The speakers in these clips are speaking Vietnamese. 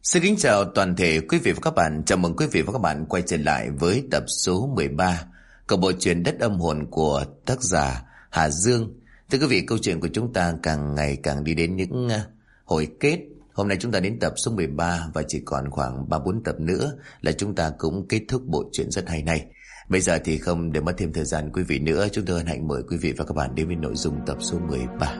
Xin kính chào toàn thể quý vị và các bạn. Chào mừng quý vị và các bạn quay trở lại với tập số 13 của bộ truyện Đất Âm Hồn của tác giả Hà Dương. Thưa quý vị, câu chuyện của chúng ta càng ngày càng đi đến những hồi kết. Hôm nay chúng ta đến tập số 13 và chỉ còn khoảng 3-4 tập nữa là chúng ta cũng kết thúc bộ truyện rất hay này. Bây giờ thì không để mất thêm thời gian quý vị nữa, chúng tôi hân hạnh mời quý vị và các bạn đến với nội dung tập số 13.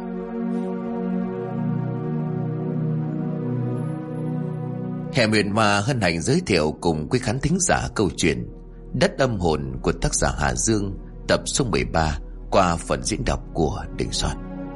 Hẻm Huyền Ma hân hạnh giới thiệu cùng quý khán thính giả câu chuyện Đất Âm Hồn của tác giả Hà Dương, tập số 13 qua phần diễn đọc của Đình Soạn.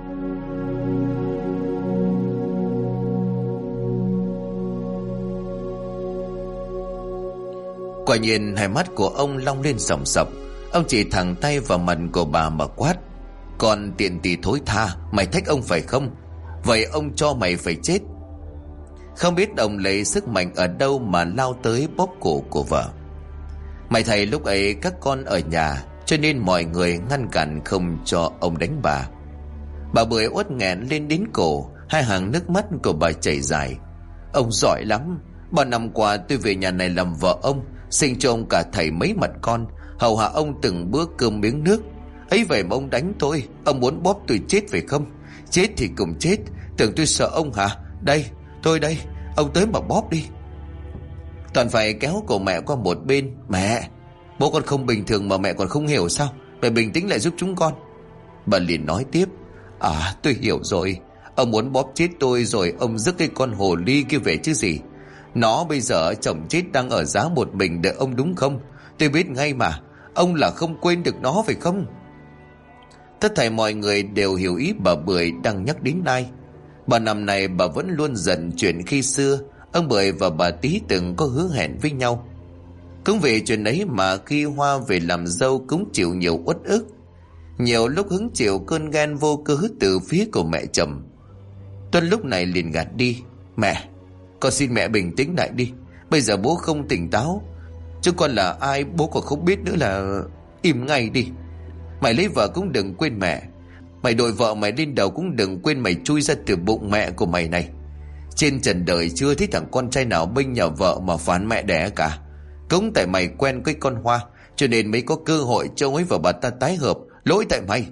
Quả nhiên hai mắt của ông long lên sòng sọc. Ông chỉ thẳng tay vào mặt của bà mà quát: "Còn tiện tỳ thối tha, mày thách ông phải không? Vậy ông cho mày phải chết." Không biết ông lấy sức mạnh ở đâu mà lao tới bóp cổ của vợ. May thầy lúc ấy các con ở nhà, cho nên mọi người ngăn cản không cho ông đánh bà. Bà Bưởi uất nghẹn lên đến cổ, hai hàng nước mắt của bà chảy dài. "Ông giỏi lắm. Bao năm qua tôi về nhà này làm vợ ông, sinh cho ông cả thầy mấy mặt con, hầu hạ ông từng bữa cơm miếng nước. Ấy vậy mà ông đánh tôi. Ông muốn bóp tôi chết phải không? Chết thì cùng chết. Tưởng tôi sợ ông hả? Đây, tôi đây, ông tới mà bóp đi." Toàn phải kéo cổ mẹ qua một bên. "Mẹ, bố con không bình thường mà mẹ còn không hiểu sao? Mẹ bình tĩnh lại giúp chúng con." Bà liền nói tiếp: Tôi hiểu rồi. Ông muốn bóp chết tôi rồi ông rước cái con hồ ly kia về chứ gì. Nó bây giờ chồng chết đang ở giá một mình đợi ông đúng không? Tôi biết ngay mà. Ông là không quên được nó phải không?" Tất thảy mọi người đều hiểu ý bà Bưởi đang nhắc đến ai. Bà năm này bà vẫn luôn giận chuyện khi xưa ông Bưởi và bà Tí từng có hứa hẹn với nhau. Cũng vì chuyện ấy mà khi Hoa về làm dâu cũng chịu nhiều uất ức. Nhiều lúc hứng chịu cơn ghen vô cớ từ phía của mẹ chồng. Tuân lúc này liền gạt đi: "Mẹ, con xin mẹ bình tĩnh lại đi. Bây giờ bố không tỉnh táo. Chứ con là ai bố còn không biết nữa là... Im ngay đi. Mày lấy vợ cũng đừng quên mẹ. Mày đội vợ mày lên đầu cũng đừng quên mày chui ra từ bụng mẹ của mày này. Trên trần đời chưa thấy thằng con trai nào bênh nhà vợ mà phán mẹ đẻ cả. Cũng tại mày quen với con Hoa, cho nên mới có cơ hội cho ông ấy và bà ta tái hợp. Lỗi tại mày."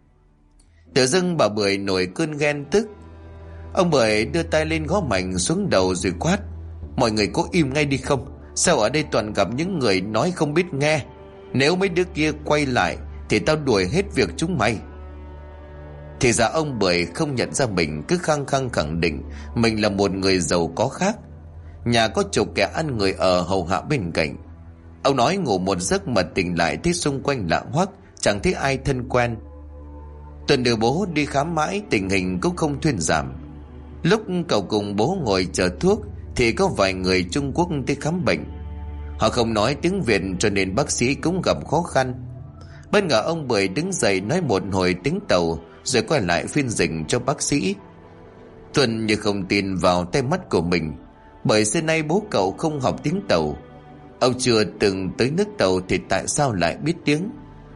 Tự dưng bà Bưởi nổi cơn ghen tức. Ông Bưởi đưa tay lên gõ mạnh xuống đầu rồi quát: "Mọi người có im ngay đi không? Sao ở đây toàn gặp những người nói không biết nghe? Nếu mấy đứa kia quay lại thì tao đuổi hết việc chúng mày." Thì ra ông Bưởi không nhận ra mình cứ khăng khăng khẳng định mình là một người giàu có khác. Nhà có chục kẻ ăn người ở hầu hạ bên cạnh. Ông nói ngủ một giấc mà tỉnh lại thấy xung quanh lạ hoắc, chẳng thấy ai thân quen. Tuần đưa bố đi khám mãi tình hình cũng không thuyên giảm. Lúc cậu cùng bố ngồi chờ thuốc thì có vài người Trung Quốc tới khám bệnh. Họ không nói tiếng Việt cho nên bác sĩ cũng gặp khó khăn. Bất ngờ ông Bưởi đứng dậy nói một hồi tiếng Tàu rồi quay lại phiên dịch cho bác sĩ. Tuần như không tin vào tay mắt của mình, bởi xưa nay bố cậu không học tiếng Tàu. Ông chưa từng tới nước Tàu thì tại sao lại biết tiếng?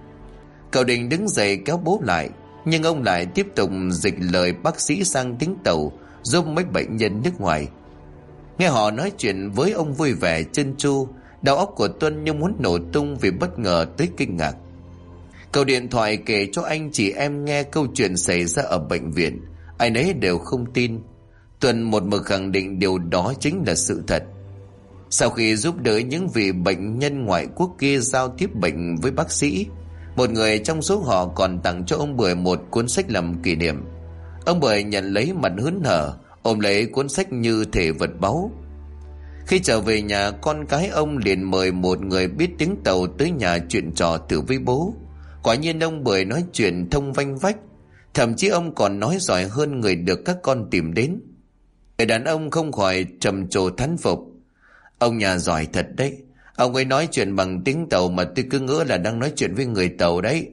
Cậu định đứng dậy kéo bố lại, nhưng ông lại tiếp tục dịch lời bác sĩ sang tiếng Tàu giúp mấy bệnh nhân nước ngoài. Nghe họ nói chuyện với ông vui vẻ trơn tru, đầu óc của Tuân như muốn nổ tung vì bất ngờ tới kinh ngạc. Cậu điện thoại kể cho anh chị em nghe câu chuyện xảy ra ở bệnh viện. Ai nấy đều không tin. Tuân một mực khẳng định điều đó chính là sự thật. Sau khi giúp đỡ những vị bệnh nhân ngoại quốc kia giao tiếp bệnh với bác sĩ, một người trong số họ còn tặng cho ông Bưởi một cuốn sách làm kỷ niệm. Ông Bưởi nhận lấy mặt hớn hở, ôm lấy cuốn sách như thể vật báu. Khi trở về nhà, con cái ông liền mời một người biết tiếng Tàu tới nhà chuyện trò thử với bố. Quả nhiên ông Bưởi nói chuyện thông vanh vách, thậm chí ông còn nói giỏi hơn người được các con tìm đến. Người đàn ông không khỏi trầm trồ thán phục: "Ông nhà giỏi thật đấy. Ông ấy nói chuyện bằng tiếng Tàu mà tôi cứ ngỡ là đang nói chuyện với người Tàu đấy."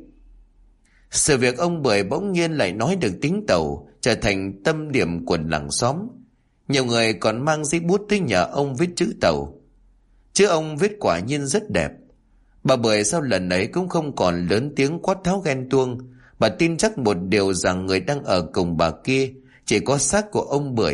Sự việc ông Bưởi bỗng nhiên lại nói được tiếng Tàu trở thành tâm điểm của làng xóm. Nhiều người còn mang giấy bút tới nhà ông viết chữ Tàu. Chữ ông viết quả nhiên rất đẹp. Bà Bưởi sau lần ấy cũng không còn lớn tiếng quát tháo ghen tuông. Bà tin chắc một điều rằng người đang ở cùng bà kia chỉ có xác của ông Bưởi,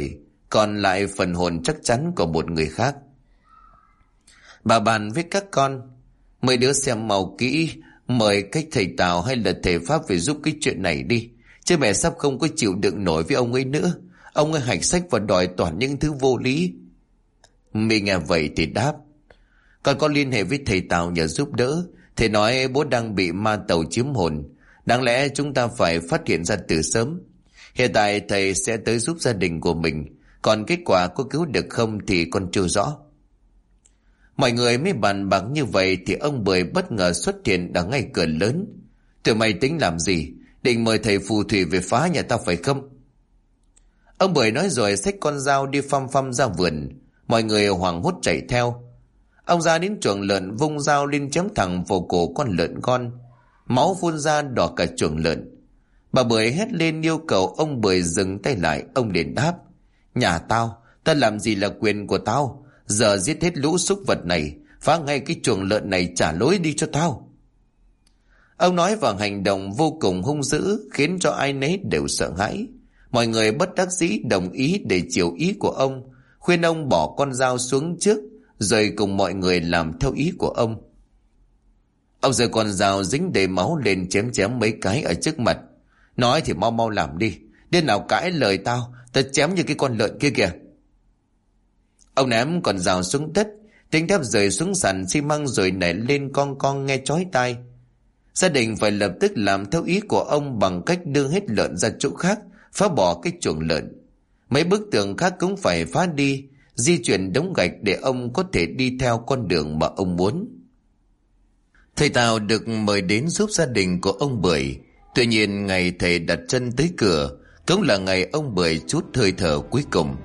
còn lại phần hồn chắc chắn của một người khác. Bà bàn với các con: mấy đứa xem mau kỹ, mời cách thầy Tào hay là thầy Pháp về giúp cái chuyện này đi, chứ mẹ sắp không có chịu đựng nổi với ông ấy nữa. Ông ấy hạch sách và đòi toàn những thứ vô lý. My nghe vậy thì đáp: con có liên hệ với thầy Tào nhờ giúp đỡ. Thầy nói bố đang bị ma tàu chiếm hồn. Đáng lẽ chúng ta phải phát hiện ra từ sớm. Hiện tại thầy sẽ tới giúp gia đình của mình, còn kết quả có cứu được không thì con chưa rõ. Mọi người mới bàn bạc như vậy thì ông Bưởi bất ngờ xuất hiện ở ngay cửa lớn. Tụi mày tính làm gì? Định mời thầy phù thủy về phá nhà tao phải không? Ông Bưởi nói rồi xách con dao đi phăm phăm ra vườn. Mọi người hoảng hốt chạy theo. Ông ra đến chuồng lợn, vung dao lên chém thẳng vào cổ con lợn con. Máu phun ra đỏ cả chuồng lợn. Bà Bưởi hét lên yêu cầu ông Bưởi dừng tay lại. Ông liền đáp: nhà tao làm gì là quyền của tao. Giờ giết hết lũ súc vật này, phá ngay cái chuồng lợn này, trả lối đi cho tao. Ông nói và hành động vô cùng hung dữ, khiến cho ai nấy đều sợ hãi. Mọi người bất đắc dĩ đồng ý để chiều ý của ông, khuyên ông bỏ con dao xuống trước, rồi cùng mọi người làm theo ý của ông. Ông giơ con dao dính đầy máu lên chém chém mấy cái ở trước mặt. Nói thì mau mau làm đi, đến nào cãi lời tao chém như cái con lợn kia kìa. Ông ném con dao xuống đất, tiếng thép rơi xuống sàn xi măng rồi nảy lên con con nghe chói tai. Gia đình phải lập tức làm theo ý của ông bằng cách đưa hết lợn ra chỗ khác, phá bỏ cái chuồng lợn. Mấy bức tường khác cũng phải phá đi, di chuyển đống gạch để ông có thể đi theo con đường mà ông muốn. Thầy Tào được mời đến giúp gia đình của ông Bưởi. Tuy nhiên ngày thầy đặt chân tới cửa cũng là ngày ông Bưởi trút hơi thở cuối cùng.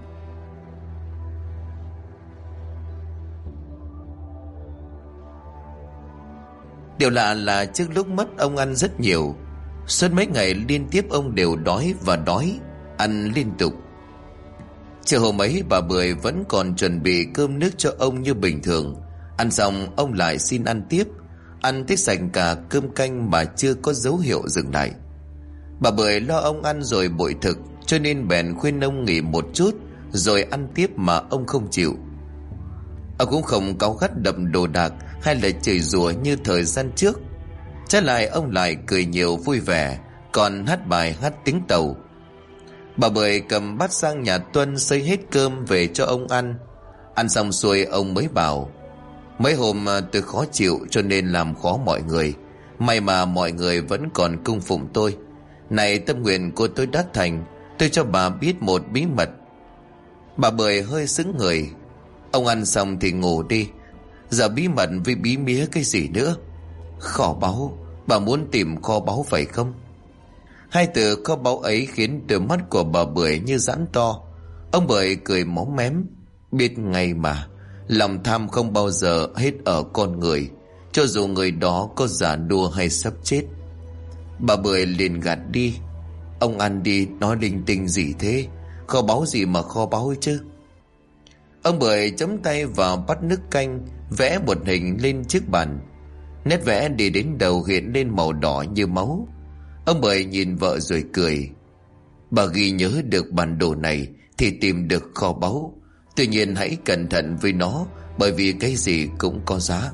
Điều lạ là trước lúc mất ông ăn rất nhiều. Suốt mấy ngày liên tiếp ông đều đói và đói, ăn liên tục. Chiều hôm ấy bà Bưởi vẫn còn chuẩn bị cơm nước cho ông như bình thường. Ăn xong ông lại xin ăn tiếp. Ăn tới sạch cả cơm canh mà chưa có dấu hiệu dừng lại. Bà Bưởi lo ông ăn rồi bội thực, cho nên bèn khuyên ông nghỉ một chút rồi ăn tiếp mà ông không chịu. Ông cũng không cáu gắt đập đồ đạc hay là chửi rủa như thời gian trước. Trái lại ông lại cười nhiều vui vẻ, còn hát bài hát tiếng Tàu. Bà Bưởi cầm bát sang nhà Tuân xơi hết cơm về cho ông ăn. Ăn xong xuôi ông mới bảo: mấy hôm tôi khó chịu cho nên làm khó mọi người. May mà mọi người vẫn còn cung phụng tôi. Này tâm nguyện của tôi đã thành. Tôi cho bà biết một bí mật. Bà Bưởi hơi sững người. Ông ăn xong thì ngủ đi. Giờ bí mật với bí mía cái gì nữa? Kho báu. Bà muốn tìm kho báu phải không? Hai từ kho báu ấy khiến đôi mắt của bà Bưởi như giãn to. Ông Bưởi cười máu mém. Biết ngay mà, lòng tham không bao giờ hết ở con người, cho dù người đó có giả đua hay sắp chết. Bà Bưởi liền gạt đi. Ông ăn đi, nói linh tinh gì thế? Kho báu gì mà kho báu chứ? Ông Bưởi chấm tay vào bát nước canh, vẽ một hình lên chiếc bàn. Nét vẽ đi đến đầu hiện lên màu đỏ như máu. Ông Bưởi nhìn vợ rồi cười. Bà ghi nhớ được bản đồ này thì tìm được kho báu. Tuy nhiên hãy cẩn thận với nó, bởi vì cái gì cũng có giá.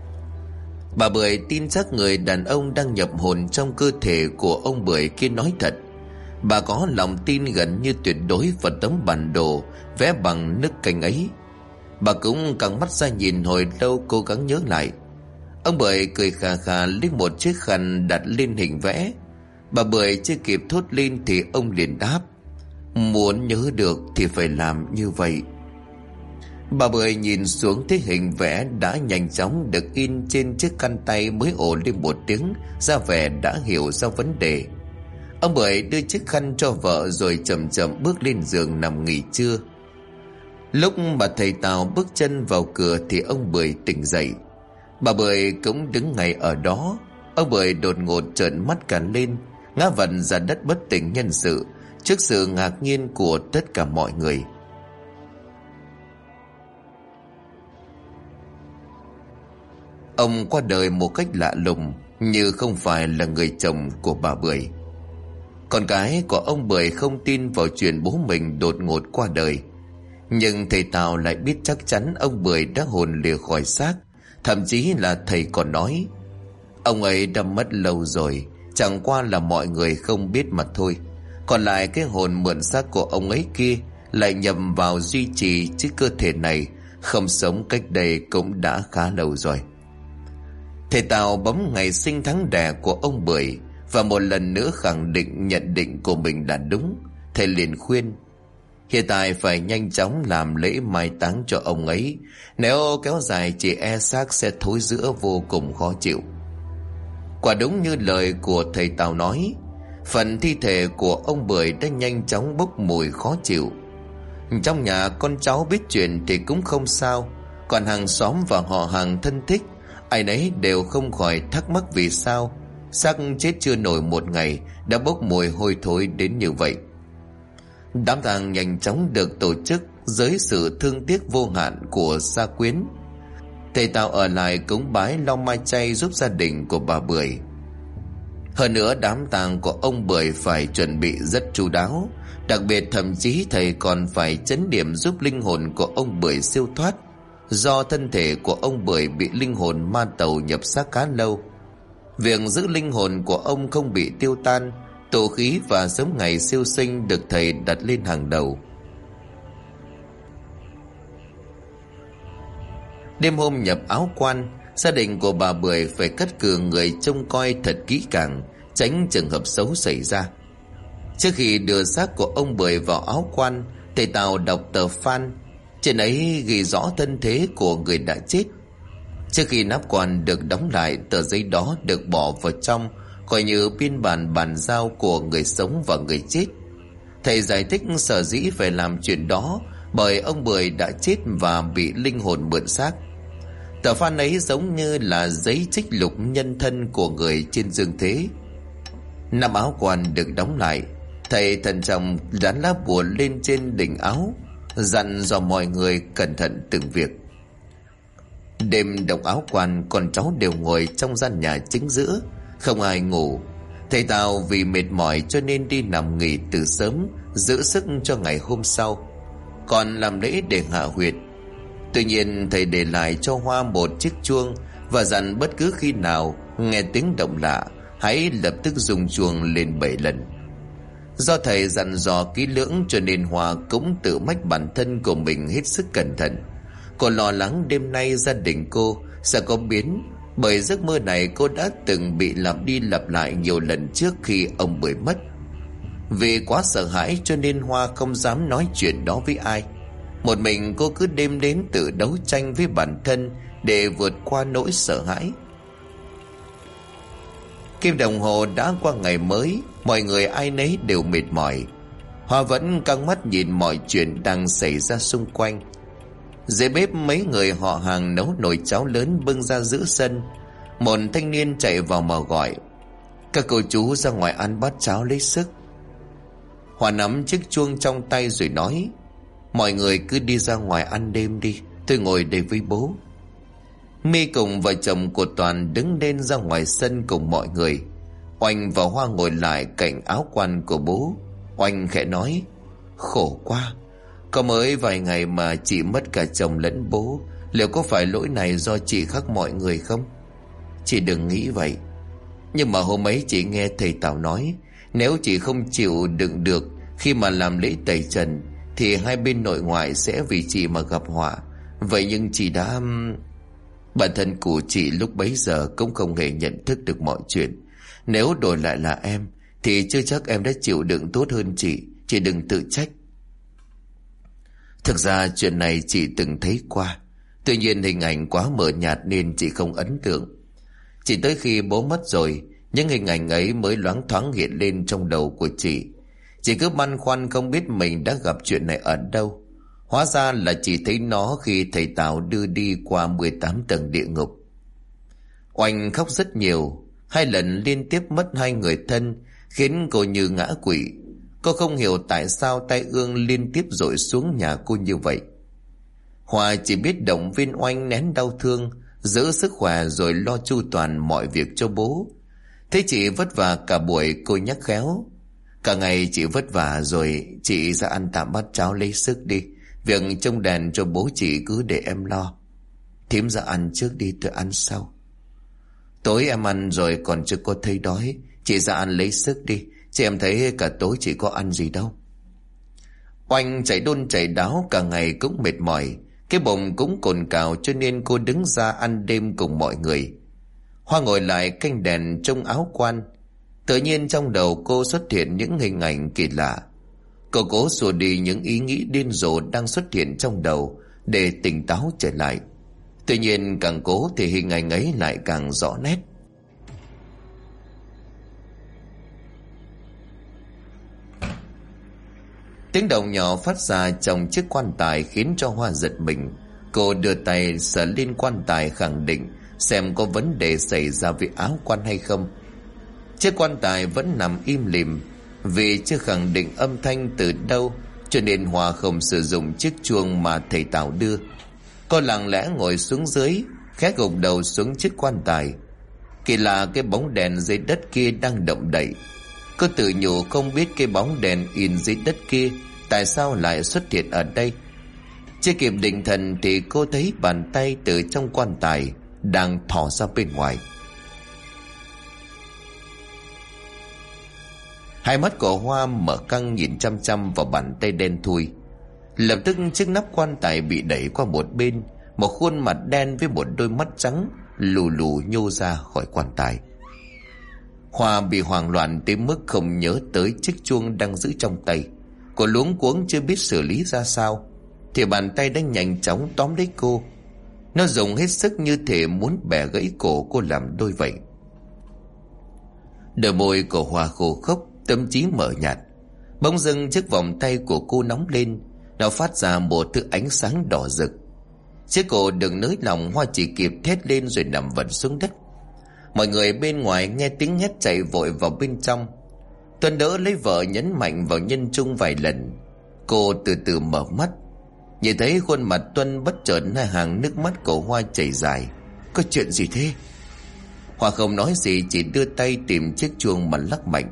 Bà Bưởi tin chắc người đàn ông đang nhập hồn trong cơ thể của ông Bưởi kia nói thật. Bà có lòng tin gần như tuyệt đối vào tấm bản đồ vẽ bằng nước canh ấy. Bà cũng căng mắt ra nhìn hồi lâu, cố gắng nhớ lại. Ông Bưởi cười khà khà lấy một chiếc khăn đặt lên hình vẽ. Bà Bưởi chưa kịp thốt lên thì ông liền đáp: muốn nhớ được thì phải làm như vậy. Bà Bưởi nhìn xuống thấy hình vẽ đã nhanh chóng được in trên chiếc khăn tay, mới ồ lên một tiếng, ra vẻ đã hiểu ra vấn đề. Ông Bưởi đưa chiếc khăn cho vợ rồi chậm chậm bước lên giường nằm nghỉ trưa. Lúc mà thầy Tào bước chân vào cửa thì ông Bưởi tỉnh dậy. Bà Bưởi cũng đứng ngay ở đó. Ông Bưởi đột ngột trợn mắt cả lên, ngã vật ra đất bất tỉnh nhân sự trước sự ngạc nhiên của tất cả mọi người. Ông qua đời một cách lạ lùng, như không phải là người chồng của bà Bưởi. Con cái của ông Bưởi không tin vào chuyện bố mình đột ngột qua đời. Nhưng thầy Tào lại biết chắc chắn ông Bưởi đã hồn lìa khỏi xác. Thậm chí là thầy còn nói ông ấy đã mất lâu rồi, chẳng qua là mọi người không biết mà thôi. Còn lại cái hồn mượn xác của ông ấy kia lại nhầm vào duy trì, chứ cơ thể này không sống cách đây cũng đã khá lâu rồi. Thầy Tào bấm ngày sinh tháng đẻ của ông Bưởi và một lần nữa khẳng định nhận định của mình là đúng. Thầy liền khuyên hiện tại phải nhanh chóng làm lễ mai táng cho ông ấy, nếu kéo dài chỉ e xác sẽ thối rữa vô cùng khó chịu. Quả đúng như lời của thầy Tào nói, phần thi thể của ông Bưởi đã nhanh chóng bốc mùi khó chịu. Trong nhà con cháu biết chuyện thì cũng không sao, còn hàng xóm và họ hàng thân thích ai nấy đều không khỏi thắc mắc vì sao xác chết chưa nổi một ngày đã bốc mùi hôi thối đến như vậy. Đám tang nhanh chóng được tổ chức dưới sự thương tiếc vô hạn của gia quyến. Thầy Tào ở lại cúng bái lau mai chay giúp gia đình của bà Bưởi. Hơn nữa đám tang của ông Bưởi phải chuẩn bị rất chu đáo. Đặc biệt thậm chí thầy còn phải chấn điểm giúp linh hồn của ông Bưởi siêu thoát, do thân thể của ông Bưởi bị linh hồn ma tàu nhập xác khá lâu. Việc giữ linh hồn của ông không bị tiêu tan, tụ khí và sớm ngày siêu sinh được thầy đặt lên hàng đầu. Đêm hôm nhập áo quan, gia đình của bà Bưởi phải cắt cử người trông coi thật kỹ càng, tránh trường hợp xấu xảy ra. Trước khi đưa xác của ông Bưởi vào áo quan, thầy Tào đọc tờ phán. Trên ấy ghi rõ thân thế của người đã chết. Trước khi nắp quan được đóng lại, tờ giấy đó được bỏ vào trong, coi như biên bản bàn giao của người sống và người chết. Thầy giải thích sở dĩ phải làm chuyện đó bởi ông Bưởi đã chết và bị linh hồn mượn xác. Tờ phán ấy giống như là giấy trích lục nhân thân của người trên dương thế. Nắp áo quan được đóng lại, thầy thận trọng dán lá bùa lên trên đỉnh áo, dặn dò mọi người cẩn thận từng việc. Đêm động áo quan, con cháu đều ngồi trong gian nhà chính giữa, không ai ngủ. Thầy Tào vì mệt mỏi cho nên đi nằm nghỉ từ sớm, giữ sức cho ngày hôm sau, còn làm lễ để hạ huyệt. Tuy nhiên thầy để lại cho Hoa một chiếc chuông và dặn bất cứ khi nào nghe tiếng động lạ hãy lập tức rung chuông lên 7 lần. Do thầy dặn dò kỹ lưỡng cho nên Hoa cũng tự mách bản thân của mình hết sức cẩn thận. Cô lo lắng đêm nay gia đình cô sẽ có biến, bởi giấc mơ này cô đã từng bị lặp đi lặp lại nhiều lần trước khi ông Bưởi mất. Vì quá sợ hãi cho nên Hoa không dám nói chuyện đó với ai. Một mình cô cứ đêm đến tự đấu tranh với bản thân để vượt qua nỗi sợ hãi. Kim đồng hồ đã qua ngày mới, mọi người ai nấy đều mệt mỏi. Hoa vẫn căng mắt nhìn mọi chuyện đang xảy ra xung quanh. Dưới bếp mấy người họ hàng nấu nồi cháo lớn bưng ra giữa sân. Một thanh niên chạy vào mà gọi: "Các cô chú ra ngoài ăn bát cháo lấy sức." Hoa nắm chiếc chuông trong tay rồi nói: "Mọi người cứ đi ra ngoài ăn đêm đi, tôi ngồi đây với bố." My cùng vợ chồng của Toàn đứng lên ra ngoài sân cùng mọi người. Oanh và Hoa ngồi lại cạnh áo quan của bố. Oanh khẽ nói: "Khổ quá, có mới vài ngày mà chị mất cả chồng lẫn bố. Liệu có phải lỗi này do chị khác mọi người không?" "Chị đừng nghĩ vậy. Nhưng mà hôm ấy chị nghe thầy Tào nói, nếu chị không chịu đựng được khi mà làm lễ tẩy trần thì hai bên nội ngoại sẽ vì chị mà gặp họa. Vậy nhưng chị đã..." Bản thân của chị lúc bấy giờ cũng không hề nhận thức được mọi chuyện. Nếu đổi lại là em thì chưa chắc em đã chịu đựng tốt hơn chị đừng tự trách. Thực ra chuyện này chị từng thấy qua, tuy nhiên hình ảnh quá mờ nhạt nên chị không ấn tượng. Chỉ tới khi bố mất rồi, những hình ảnh ấy mới loáng thoáng hiện lên trong đầu của chị. Chị cứ băn khoăn không biết mình đã gặp chuyện này ở đâu. Hóa ra là chị thấy nó khi thầy Tào đưa đi qua 18 tầng địa ngục. Oanh khóc rất nhiều, 2 lần liên tiếp mất 2 người thân, khiến cô như ngã quỵ. Cô không hiểu tại sao tai ương liên tiếp dội xuống nhà cô như vậy. Hòa chỉ biết động viên Oanh nén đau thương, giữ sức khỏe rồi lo chu toàn mọi việc cho bố. Thấy chị vất vả cả buổi, cô nhắc khéo: "Cả ngày chị vất vả rồi, chị ra ăn tạm bát cháo lấy sức đi, Việc trông đèn cho bố chị cứ để em lo. Thím ra ăn trước đi, tôi ăn sau. Tối em ăn rồi còn chưa có thấy đói. Chị ra ăn lấy sức đi, chứ em thấy cả tối chị có ăn gì đâu. Oanh chạy đôn chạy đáo cả ngày cũng mệt mỏi, cái bụng cũng cồn cào, cho nên cô đứng ra ăn đêm cùng mọi người. Hoa ngồi lại canh đèn trong áo quan. Tự nhiên trong đầu cô xuất hiện những hình ảnh kỳ lạ. Cô cố xua đi những ý nghĩ điên rồ đang xuất hiện trong đầu để tỉnh táo trở lại. Tuy nhiên càng cố thì hình ảnh ấy lại càng rõ nét. Tiếng động nhỏ phát ra trong chiếc quan tài khiến cho Hoa giật mình. Cô đưa tay sờ lên quan tài khẳng định xem có vấn đề xảy ra với áo quan hay không. Chiếc quan tài vẫn nằm im lìm. Vì chưa khẳng định âm thanh từ đâu, cho nên Hoa không sử dụng chiếc chuông mà thầy Tào đưa. Cô lặng lẽ ngồi xuống dưới, khẽ gục đầu xuống chiếc quan tài. Kỳ lạ, cái bóng đèn dưới đất kia đang động đậy. Cô tự nhủ không biết cái bóng đèn in dưới đất kia tại sao lại xuất hiện ở đây. Chưa kịp định thần thì cô thấy bàn tay từ trong quan tài đang thò ra bên ngoài. Hai mắt của Hoa mở căng nhìn chăm chăm vào bàn tay đen thui. Lập tức chiếc nắp quan tài bị đẩy qua một bên. Một khuôn mặt đen với một đôi mắt trắng lù lù nhô ra khỏi quan tài. Hoa bị hoảng loạn tới mức không nhớ tới chiếc chuông đang giữ trong tay. Cô luống cuống chưa biết xử lý ra sao, thì bàn tay đã nhanh chóng tóm lấy cô. Nó dùng hết sức như thể muốn bẻ gãy cổ cô làm đôi vậy. Đôi môi của Hoa khô khốc, tâm trí mờ nhạt. Bỗng dưng chiếc vòng tay của cô nóng lên, nó phát ra một thứ ánh sáng đỏ rực. Chiếc cổ đừng nới lòng, Hoa chỉ kịp thét lên rồi nằm vật xuống đất. Mọi người bên ngoài nghe tiếng hét chạy vội vào bên trong. Tuân đỡ lấy vợ nhấn mạnh vào nhân trung vài lần. Cô từ từ mở mắt, nhìn thấy khuôn mặt Tuân, bất chợt hai hàng nước mắt của Hoa chảy dài. Có chuyện gì thế? Hoa không nói gì, chỉ đưa tay tìm chiếc chuông mà lắc mạnh.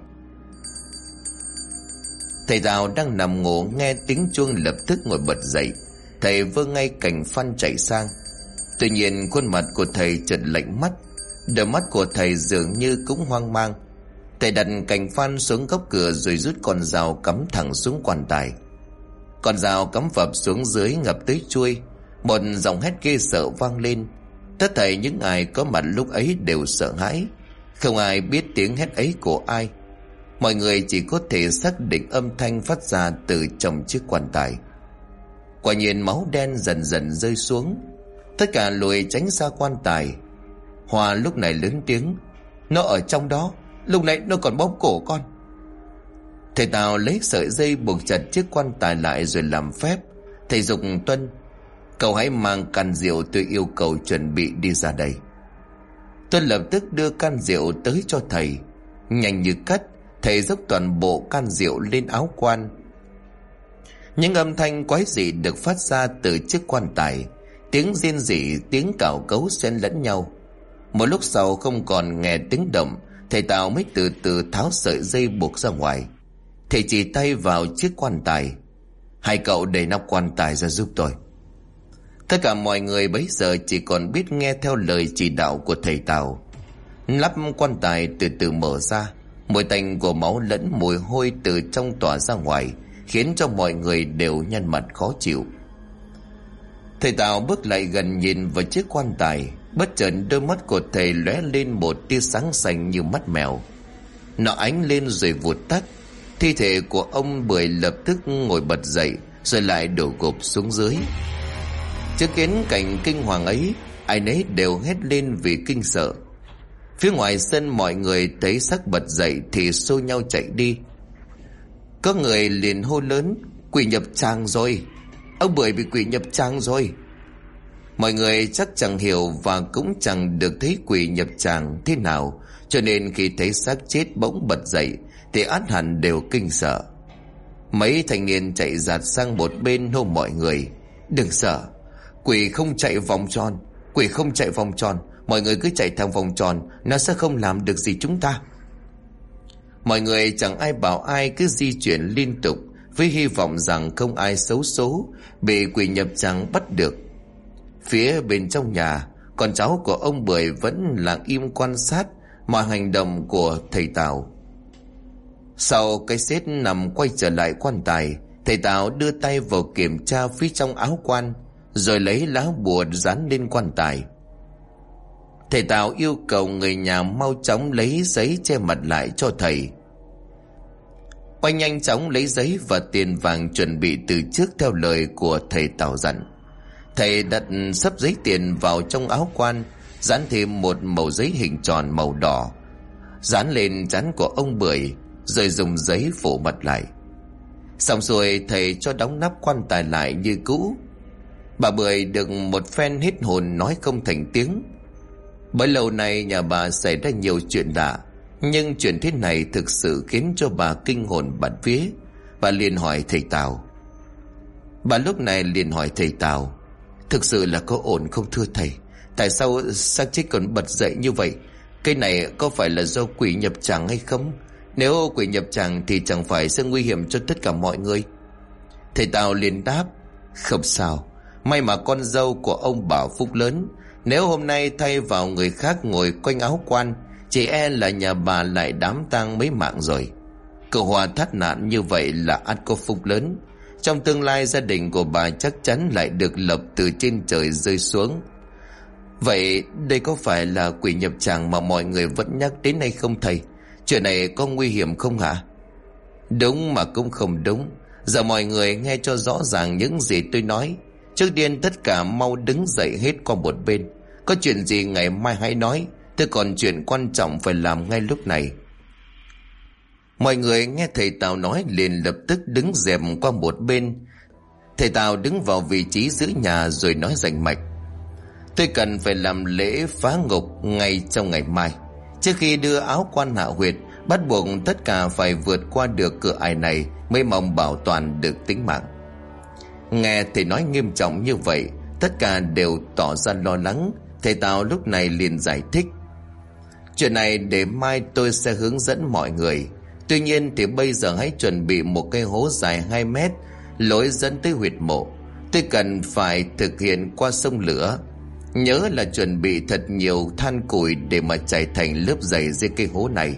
Thầy Tào đang nằm ngủ nghe tiếng chuông lập tức ngồi bật dậy. Thầy vơ ngay cành phan chạy sang. Tuy nhiên khuôn mặt của thầy chợt lạnh mắt, đôi mắt của thầy dường như cũng hoang mang. Thầy đặt cành phan xuống góc cửa rồi rút con dao cắm thẳng xuống quan tài. Con dao cắm phập xuống dưới ngập tới chuôi. Một giọng hét ghê sợ vang lên. Tất thảy những ai có mặt lúc ấy đều sợ hãi. Không ai biết tiếng hét ấy của ai. Mọi người chỉ có thể xác định âm thanh phát ra từ trong chiếc quan tài. Quả nhiên máu đen dần dần rơi xuống. Tất cả lùi tránh xa quan tài. Hoa lúc này lớn tiếng: Nó ở trong đó, lúc nãy nó còn bóp cổ con. Thầy Tào lấy sợi dây buộc chặt chiếc quan tài lại rồi làm phép. Thầy giục Tuân: Cậu hãy mang can rượu tôi yêu cầu chuẩn bị đi ra đây. Tuân lập tức đưa can rượu tới cho thầy. Nhanh như cắt, thầy dốc toàn bộ can rượu lên áo quan. Những âm thanh quái dị được phát ra từ chiếc quan tài. Tiếng rên rỉ, tiếng cào cấu xen lẫn nhau. Một lúc sau không còn nghe tiếng động, thầy Tào mới từ từ tháo sợi dây buộc ra ngoài. Thầy chỉ tay vào chiếc quan tài: Hai cậu đẩy nắp quan tài ra giúp tôi. Tất cả mọi người bấy giờ chỉ còn biết nghe theo lời chỉ đạo của thầy Tào. Nắp quan tài từ từ mở ra. Mùi tanh của máu lẫn mùi hôi từ trong tỏa ra ngoài, khiến cho mọi người đều nhăn mặt khó chịu. Thầy Tào bước lại gần nhìn vào chiếc quan tài. Bất chợt đôi mắt của thầy lóe lên một tia sáng xanh như mắt mèo. Nó ánh lên rồi vụt tắt. Thi thể của ông Bưởi lập tức ngồi bật dậy rồi lại đổ gục xuống dưới. Chứng kiến cảnh kinh hoàng ấy, ai nấy đều hét lên vì kinh sợ. Phía ngoài sân mọi người thấy xác bật dậy thì xô nhau chạy đi. Có người liền hô lớn: Quỷ nhập tràng rồi, ông Bưởi bị quỷ nhập tràng rồi. Mọi người chắc chẳng hiểu và cũng chẳng được thấy quỷ nhập tràng thế nào, cho nên khi thấy xác chết bỗng bật dậy thì ắt hẳn đều kinh sợ. Mấy thanh niên chạy dạt sang một bên hô mọi người: Đừng sợ, quỷ không chạy vòng tròn, quỷ không chạy vòng tròn, mọi người cứ chạy thẳng vòng tròn, nó sẽ không làm được gì chúng ta. Mọi người chẳng ai bảo ai, cứ di chuyển liên tục với hy vọng rằng không ai xấu số bị quỷ nhập tràng bắt được. Phía bên trong nhà, con cháu của ông Bưởi vẫn lặng im quan sát mọi hành động của thầy Tào. Sau cái xếp nằm quay trở lại quan tài, thầy Tào đưa tay vào kiểm tra phía trong áo quan, rồi lấy lá bùa dán lên quan tài. Thầy Tào yêu cầu người nhà mau chóng lấy giấy che mặt lại cho thầy. Oanh nhanh chóng lấy giấy và tiền vàng chuẩn bị từ trước theo lời của thầy Tào dặn. Thầy đặt sấp giấy tiền vào trong áo quan, dán thêm một mẩu giấy hình tròn màu đỏ, dán lên trán của ông Bưởi, rồi dùng giấy phủ mặt lại. Xong rồi thầy cho đóng nắp quan tài lại như cũ. Bà Bưởi được một phen hết hồn nói không thành tiếng. Bởi lâu nay nhà bà xảy ra nhiều chuyện lạ, nhưng chuyện thế này thực sự khiến cho bà kinh hồn bạt vía. Bà liền hỏi thầy Tào. Bà lúc này liền hỏi thầy Tào: thực sự là có ổn không thưa thầy? Tại sao xác chết còn bật dậy như vậy? Cái này có phải là do quỷ nhập tràng hay không? Nếu quỷ nhập tràng thì chẳng phải sẽ nguy hiểm cho tất cả mọi người? Thầy Tào liền đáp: không sao, may mà con dâu của ông bảo phúc lớn. Nếu hôm nay thay vào người khác ngồi quanh áo quan, chỉ e là nhà bà lại đám tang mấy mạng rồi. Cậu Hòa thoát nạn như vậy là ắt có phúc lớn. Trong tương lai gia đình của bà chắc chắn lại được lập từ trên trời rơi xuống. Vậy đây có phải là quỷ nhập tràng mà mọi người vẫn nhắc đến hay không thầy? Chuyện này có nguy hiểm không hả? Đúng mà cũng không đúng. Giờ mọi người nghe cho rõ ràng những gì tôi nói. Trước tiên tất cả mau đứng dậy hết qua một bên. Có chuyện gì ngày mai hãy nói, tôi còn chuyện quan trọng phải làm ngay lúc này. Mọi người nghe thầy Tào nói liền lập tức đứng dẹp qua một bên. Thầy Tào đứng vào vị trí giữa nhà rồi nói rành mạch: tôi cần phải làm lễ phá ngục ngay trong ngày mai. Trước khi đưa áo quan hạ huyệt, bắt buộc tất cả phải vượt qua được cửa ải này mới mong bảo toàn được tính mạng. Nghe thầy nói nghiêm trọng như vậy, tất cả đều tỏ ra lo lắng. Thầy Tào lúc này liền giải thích: chuyện này để mai tôi sẽ hướng dẫn mọi người. Tuy nhiên thì bây giờ hãy chuẩn bị một cái hố dài 2 mét, lối dẫn tới huyệt mộ. Tôi cần phải thực hiện qua sông lửa. Nhớ là chuẩn bị thật nhiều than củi để mà trải thành lớp dày dưới cây hố này.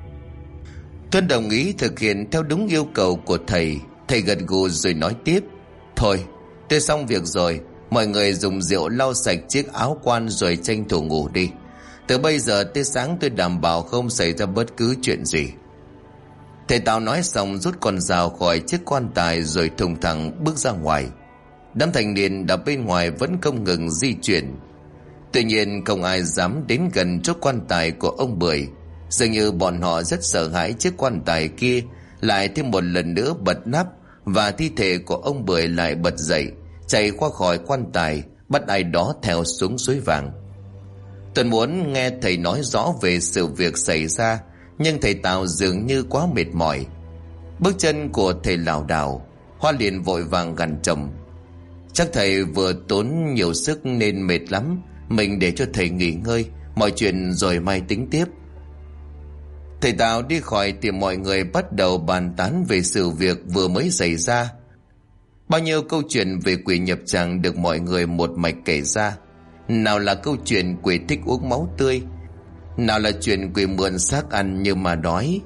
Tuân đồng ý thực hiện theo đúng yêu cầu của thầy. Thầy gật gù rồi nói tiếp: thôi, tôi xong việc rồi. Mọi người dùng rượu lau sạch chiếc áo quan rồi tranh thủ ngủ đi. Từ bây giờ tới sáng tôi đảm bảo không xảy ra bất cứ chuyện gì. Thầy Tào nói xong rút con dao khỏi chiếc quan tài rồi thùng thẳng bước ra ngoài. Đám thanh niên ở bên ngoài vẫn không ngừng di chuyển. Tuy nhiên không ai dám đến gần chỗ quan tài của ông Bưởi. Dường như bọn họ rất sợ hãi chiếc quan tài kia lại thêm một lần nữa bật nắp, và thi thể của ông Bưởi lại bật dậy, chạy qua khỏi quan tài, bắt ai đó theo xuống suối vàng. Tôi muốn nghe thầy nói rõ về sự việc xảy ra, nhưng thầy Tào dường như quá mệt mỏi. Bước chân của thầy lảo đảo. Hoa liền vội vàng gằn chồng: chắc thầy vừa tốn nhiều sức nên mệt lắm, mình để cho thầy nghỉ ngơi, mọi chuyện rồi mai tính tiếp. Thầy Tào đi khỏi thì mọi người bắt đầu bàn tán về sự việc vừa mới xảy ra. Bao nhiêu câu chuyện về quỷ nhập tràng được mọi người một mạch kể ra. Nào là câu chuyện quỷ thích uống máu tươi, nào là chuyện quỷ mượn xác ăn như mà đói.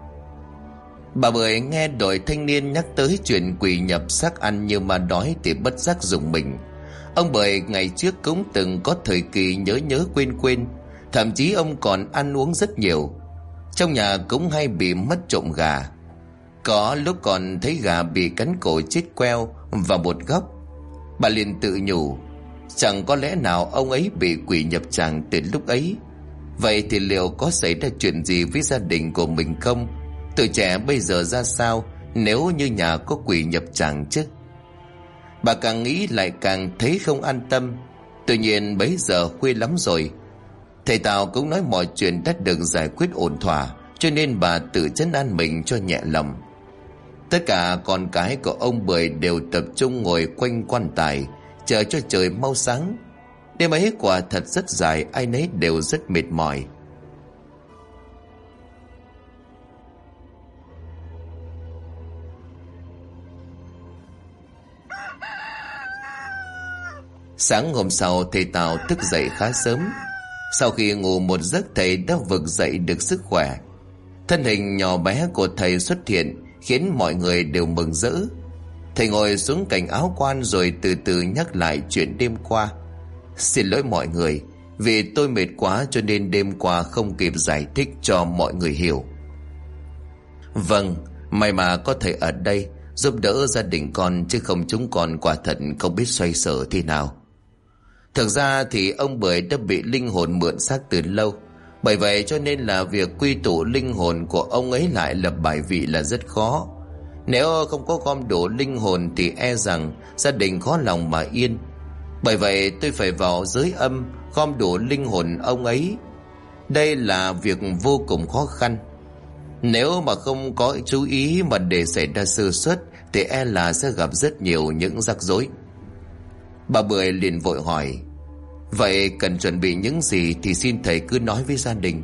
Bà Bưởi nghe đội thanh niên nhắc tới chuyện quỷ nhập xác ăn như mà đói thì bất giác rùng mình. Ông Bưởi ngày trước cũng từng có thời kỳ nhớ nhớ quên quên, thậm chí ông còn ăn uống rất nhiều. Trong nhà cũng hay bị mất trộm gà. Có lúc còn thấy gà bị cắn cổ chết queo vào một góc. Bà liền tự nhủ, chẳng có lẽ nào ông ấy bị quỷ nhập tràng từ lúc ấy. Vậy thì liệu có xảy ra chuyện gì với gia đình của mình không? Tuổi trẻ bây giờ ra sao nếu như nhà có quỷ nhập tràng chứ? Bà càng nghĩ lại càng thấy không an tâm. Tuy nhiên bấy giờ khuya lắm rồi. Thầy Tào cũng nói mọi chuyện đã được giải quyết ổn thỏa, cho nên bà tự trấn an mình cho nhẹ lòng. Tất cả con cái của ông Bưởi đều tập trung ngồi quanh quan tài, chờ cho trời mau sáng. Đêm ấy quả thật rất dài, ai nấy đều rất mệt mỏi. Sáng hôm sau thầy Tào thức dậy khá sớm. Sau khi ngủ một giấc, thầy đã vực dậy được sức khỏe. Thân hình nhỏ bé của thầy xuất hiện khiến mọi người đều mừng rỡ. Thầy ngồi xuống cạnh áo quan rồi từ từ nhắc lại chuyện đêm qua. Xin lỗi mọi người, vì tôi mệt quá cho nên đêm qua không kịp giải thích cho mọi người hiểu. Vâng, may mà có thầy ở đây giúp đỡ gia đình con, chứ không chúng con quả thật không biết xoay sở thế nào. Thực ra thì ông Bưởi đã bị linh hồn mượn xác từ lâu. Bởi vậy cho nên là việc quy tụ linh hồn của ông ấy lại lập bài vị là rất khó. Nếu không có gom đủ linh hồn thì e rằng gia đình khó lòng mà yên. Bởi vậy tôi phải vào giới âm gom đủ linh hồn ông ấy. Đây là việc vô cùng khó khăn. Nếu mà không có chú ý mà để xảy ra sơ suất thì e là sẽ gặp rất nhiều những rắc rối. Bà Bưởi liền vội hỏi: vậy cần chuẩn bị những gì thì xin thầy cứ nói với gia đình.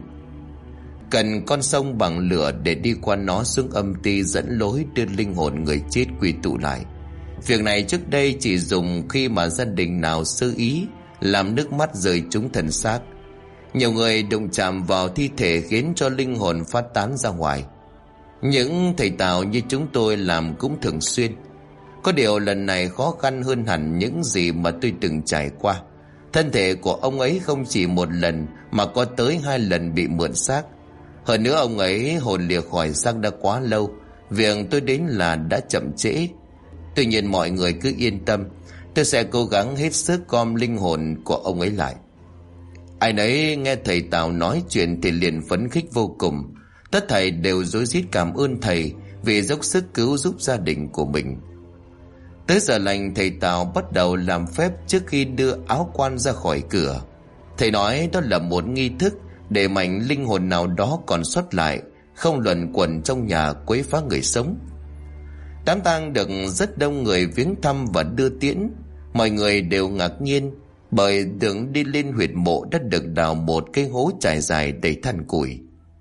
Cần con sông bằng lửa để đi qua nó xuống âm ty dẫn lối đưa linh hồn người chết quy tụ lại. Việc này trước đây chỉ dùng khi mà gia đình nào sơ ý làm nước mắt rơi trúng thân xác. Nhiều người đụng chạm vào thi thể khiến cho linh hồn phát tán ra ngoài. Những thầy Tào như chúng tôi làm cũng thường xuyên. Có điều lần này khó khăn hơn hẳn những gì mà tôi từng trải qua. Thân thể của ông ấy không chỉ một lần mà có tới 2 lần bị mượn xác. Hơn nữa ông ấy hồn lìa khỏi xác đã quá lâu. Việc tôi đến là đã chậm trễ. Tuy nhiên mọi người cứ yên tâm, tôi sẽ cố gắng hết sức gom linh hồn của ông ấy lại. Ai nấy nghe thầy Tào nói chuyện thì liền phấn khích vô cùng. Tất thảy đều rối rít cảm ơn thầy vì dốc sức cứu giúp gia đình của mình. Tới giờ lành, thầy Tào bắt đầu làm phép trước khi đưa áo quan ra khỏi cửa. Thầy nói đó là một nghi thức để mảnh linh hồn nào đó còn sót lại không luẩn quẩn trong nhà quấy phá người sống. Đám tang được rất đông người viếng thăm và đưa tiễn. Mọi người đều ngạc nhiên bởi đường đi lên huyệt mộ đã được đào một cái hố trải dài đầy than củi.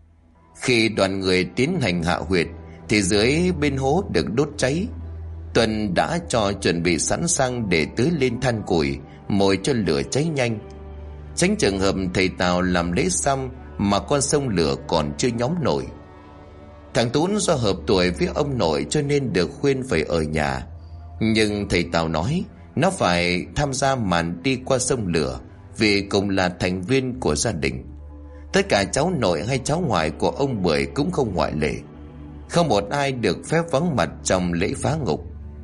Khi đoàn người tiến hành hạ huyệt thì dưới bên hố được đốt cháy. Tuần đã cho chuẩn bị sẵn sàng để tưới lên than củi, mồi cho lửa cháy nhanh. Tránh trường hợp thầy Tào làm lễ xong mà con sông lửa còn chưa nhóm nổi. Thằng Tún do hợp tuổi với ông nội cho nên được khuyên phải ở nhà. Nhưng thầy Tào nói nó phải tham gia màn đi qua sông lửa vì cùng là thành viên của gia đình. Tất cả cháu nội hay cháu ngoại của ông Bưởi cũng không ngoại lệ. Không một ai được phép vắng mặt trong lễ phá ngục.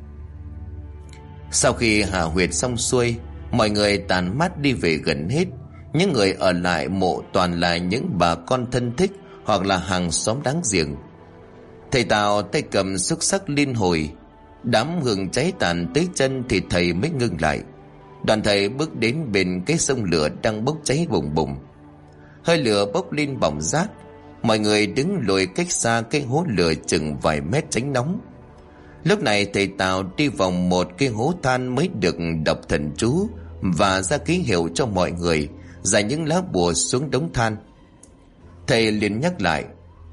Sau khi hạ huyệt xong xuôi, mọi người tản mát đi về gần hết. Những người ở lại mộ toàn là những bà con thân thích hoặc là hàng xóm đáng giềng. Thầy Tào tay cầm xúc sắc liên hồi. Đám hương cháy tàn tới chân thì thầy mới ngưng lại. Đoàn thầy bước đến bên cái sông lửa đang bốc cháy bùng bùng. Hơi lửa bốc lên bỏng rát. Mọi người đứng lùi cách xa cái hố lửa chừng vài mét tránh nóng. Lúc này thầy Tào đi vòng một cái hố than mới được đọc thần chú và ra ký hiệu cho mọi người rải những lá bùa xuống đống than. Thầy liền nhắc lại: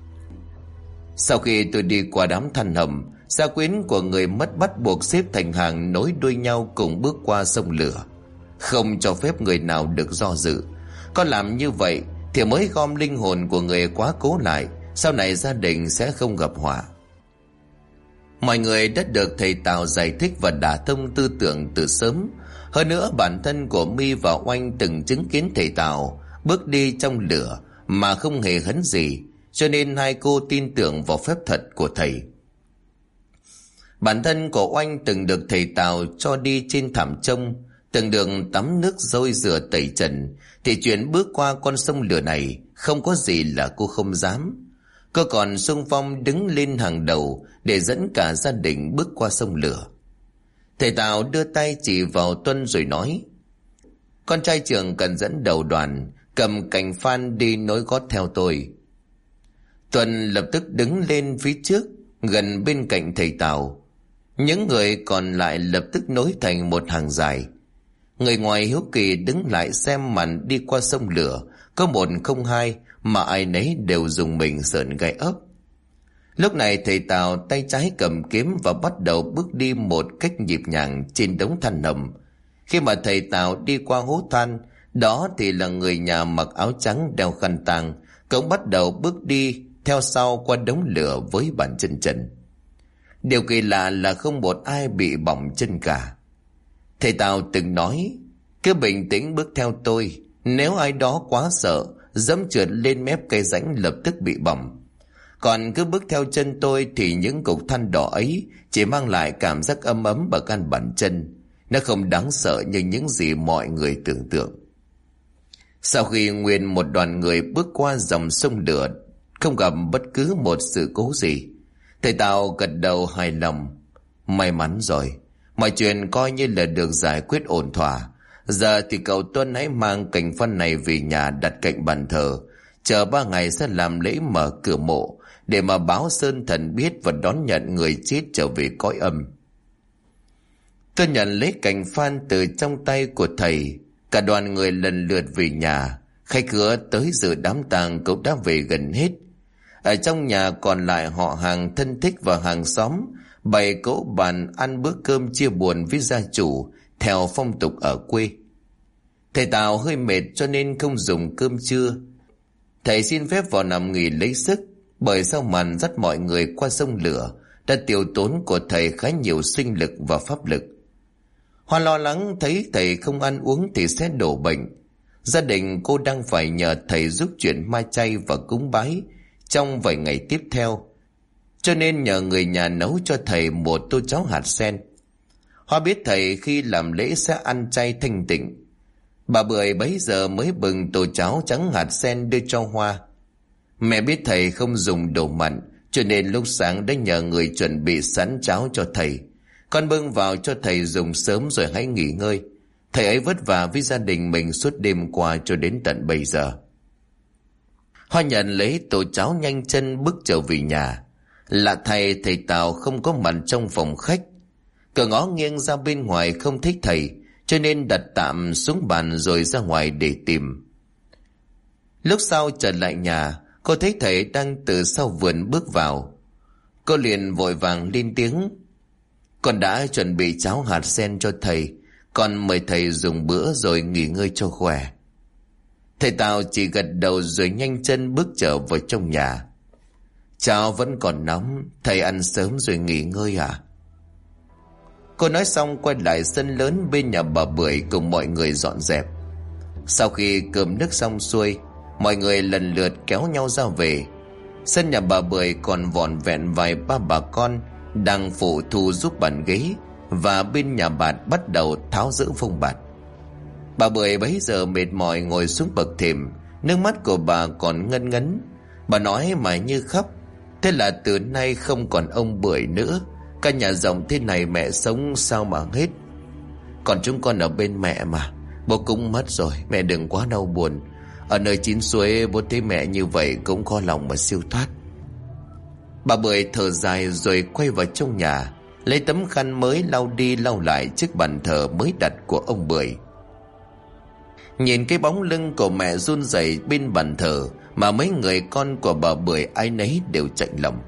sau khi tôi đi qua đám than hầm, gia quyến của người mất bắt buộc xếp thành hàng nối đuôi nhau cùng bước qua sông lửa, không cho phép người nào được do dự. Có làm như vậy thì mới gom linh hồn của người quá cố lại, sau này gia đình sẽ không gặp họa. Mọi người đã được thầy Tào giải thích và đả thông tư tưởng từ sớm. Hơn nữa bản thân của My và Oanh từng chứng kiến thầy Tào bước đi trong lửa mà không hề hấn gì, cho nên hai cô tin tưởng vào phép thuật của thầy. Bản thân của Oanh từng được thầy Tào cho đi trên thảm trông, từng được tắm nước dôi rửa tẩy trần, thì chuyện bước qua con sông lửa này không có gì là cô không dám. Cô còn xung phong đứng lên hàng đầu để dẫn cả gia đình bước qua sông lửa. Thầy Tào đưa tay chỉ vào Tuân rồi nói: con trai trưởng cần dẫn đầu đoàn, cầm cành phan đi nối gót theo tôi. Tuân lập tức đứng lên phía trước gần bên cạnh thầy Tào. Những người còn lại lập tức nối thành một hàng dài. Người ngoài hiếu kỳ đứng lại xem màn đi qua sông lửa, có một không hai mà ai nấy đều dùng mình sởn gai ốc. Lúc này thầy Tào tay trái cầm kiếm và bắt đầu bước đi một cách nhịp nhàng trên đống than nầm. Khi mà thầy Tào đi qua hố than, đó thì là người nhà mặc áo trắng đeo khăn tang, cũng bắt đầu bước đi theo sau qua đống lửa với bàn chân trần. Điều kỳ lạ là không một ai bị bỏng chân cả. Thầy Tào từng nói, cứ bình tĩnh bước theo tôi, nếu ai đó quá sợ, dẫm trượt lên mép cây rãnh lập tức bị bỏng. Còn cứ bước theo chân tôi thì những cục than đỏ ấy chỉ mang lại cảm giác ấm ấm ở gan bàn chân. Nó không đáng sợ như những gì mọi người tưởng tượng. Sau khi nguyên một đoàn người bước qua dòng sông lửa, không gặp bất cứ một sự cố gì, thầy Tào gật đầu hài lòng. May mắn rồi, mọi chuyện coi như là được giải quyết ổn thỏa. Giờ thì cậu Tuân hãy mang cành phân này về nhà đặt cạnh bàn thờ, chờ 3 ngày sẽ làm lễ mở cửa mộ để mà báo sơn thần biết và đón nhận người chết trở về cõi âm. Tôi nhận lấy cành phan từ trong tay của thầy. Cả đoàn người lần lượt về nhà. Khách khứa tới dự đám tang cũng đã về gần hết. Ở trong nhà còn lại họ hàng thân thích và hàng xóm bày cỗ bàn ăn bữa cơm chia buồn với gia chủ theo phong tục ở quê. Thầy Tào hơi mệt cho nên không dùng cơm trưa. Thầy xin phép vào nằm nghỉ lấy sức, bởi sau màn dắt mọi người qua sông lửa đã tiêu tốn của thầy khá nhiều sinh lực và pháp lực. Hoa lo lắng thấy thầy không ăn uống thì sẽ đổ bệnh. Gia đình cô đang phải nhờ thầy giúp chuyện ma chay và cúng bái trong vài ngày tiếp theo, cho nên nhờ người nhà nấu cho thầy một tô cháo hạt sen. Hoa biết thầy khi làm lễ sẽ ăn chay thanh tịnh. Bà Bưởi bấy giờ mới bừng tô cháo trắng hạt sen đưa cho Hoa. Mẹ biết thầy không dùng đồ mặn, cho nên lúc sáng đã nhờ người chuẩn bị sẵn cháo cho thầy. Con bưng vào cho thầy dùng sớm rồi hãy nghỉ ngơi. Thầy ấy vất vả với gia đình mình suốt đêm qua cho đến tận bây giờ. Hoa nhận lấy tô cháo nhanh chân bước trở về nhà. Lạ thay thầy Tào không có mặt trong phòng khách. Cậu ngó nghiêng ra bên ngoài không thích thầy, cho nên đặt tạm xuống bàn rồi ra ngoài để tìm. Lúc sau trở lại nhà, cô thấy thầy đang từ sau vườn bước vào. Cô liền vội vàng lên tiếng: "Con đã chuẩn bị cháo hạt sen cho thầy, con mời thầy dùng bữa rồi nghỉ ngơi cho khỏe." Thầy Tào chỉ gật đầu rồi nhanh chân bước trở vào trong nhà. "Cháo vẫn còn nóng, thầy ăn sớm rồi nghỉ ngơi à?" Cô nói xong quay lại sân lớn bên nhà bà Bưởi cùng mọi người dọn dẹp. Sau khi cơm nước xong xuôi, mọi người lần lượt kéo nhau ra về. Sân nhà bà Bưởi còn vỏn vẹn vài ba bà con đang phụ thu giúp bàn ghế, và bên nhà Bạt bắt đầu tháo dỡ phông bạt. Bà Bưởi bấy giờ mệt mỏi ngồi xuống bậc thềm, nước mắt của bà còn ngân ngấn. Bà nói mà như khóc: "Thế là từ nay không còn ông Bưởi nữa. Căn nhà rộng thế này mẹ sống sao mà hết. Còn chúng con ở bên mẹ mà. Bố cũng mất rồi, mẹ đừng quá đau buồn. Ở nơi chín suối bố thấy mẹ như vậy cũng khó lòng mà siêu thoát." Bà Bưởi thở dài rồi quay vào trong nhà, lấy tấm khăn mới lau đi lau lại chiếc bàn thờ mới đặt của ông Bưởi. Nhìn cái bóng lưng của mẹ run rẩy bên bàn thờ mà mấy người con của bà Bưởi ai nấy đều chạnh lòng.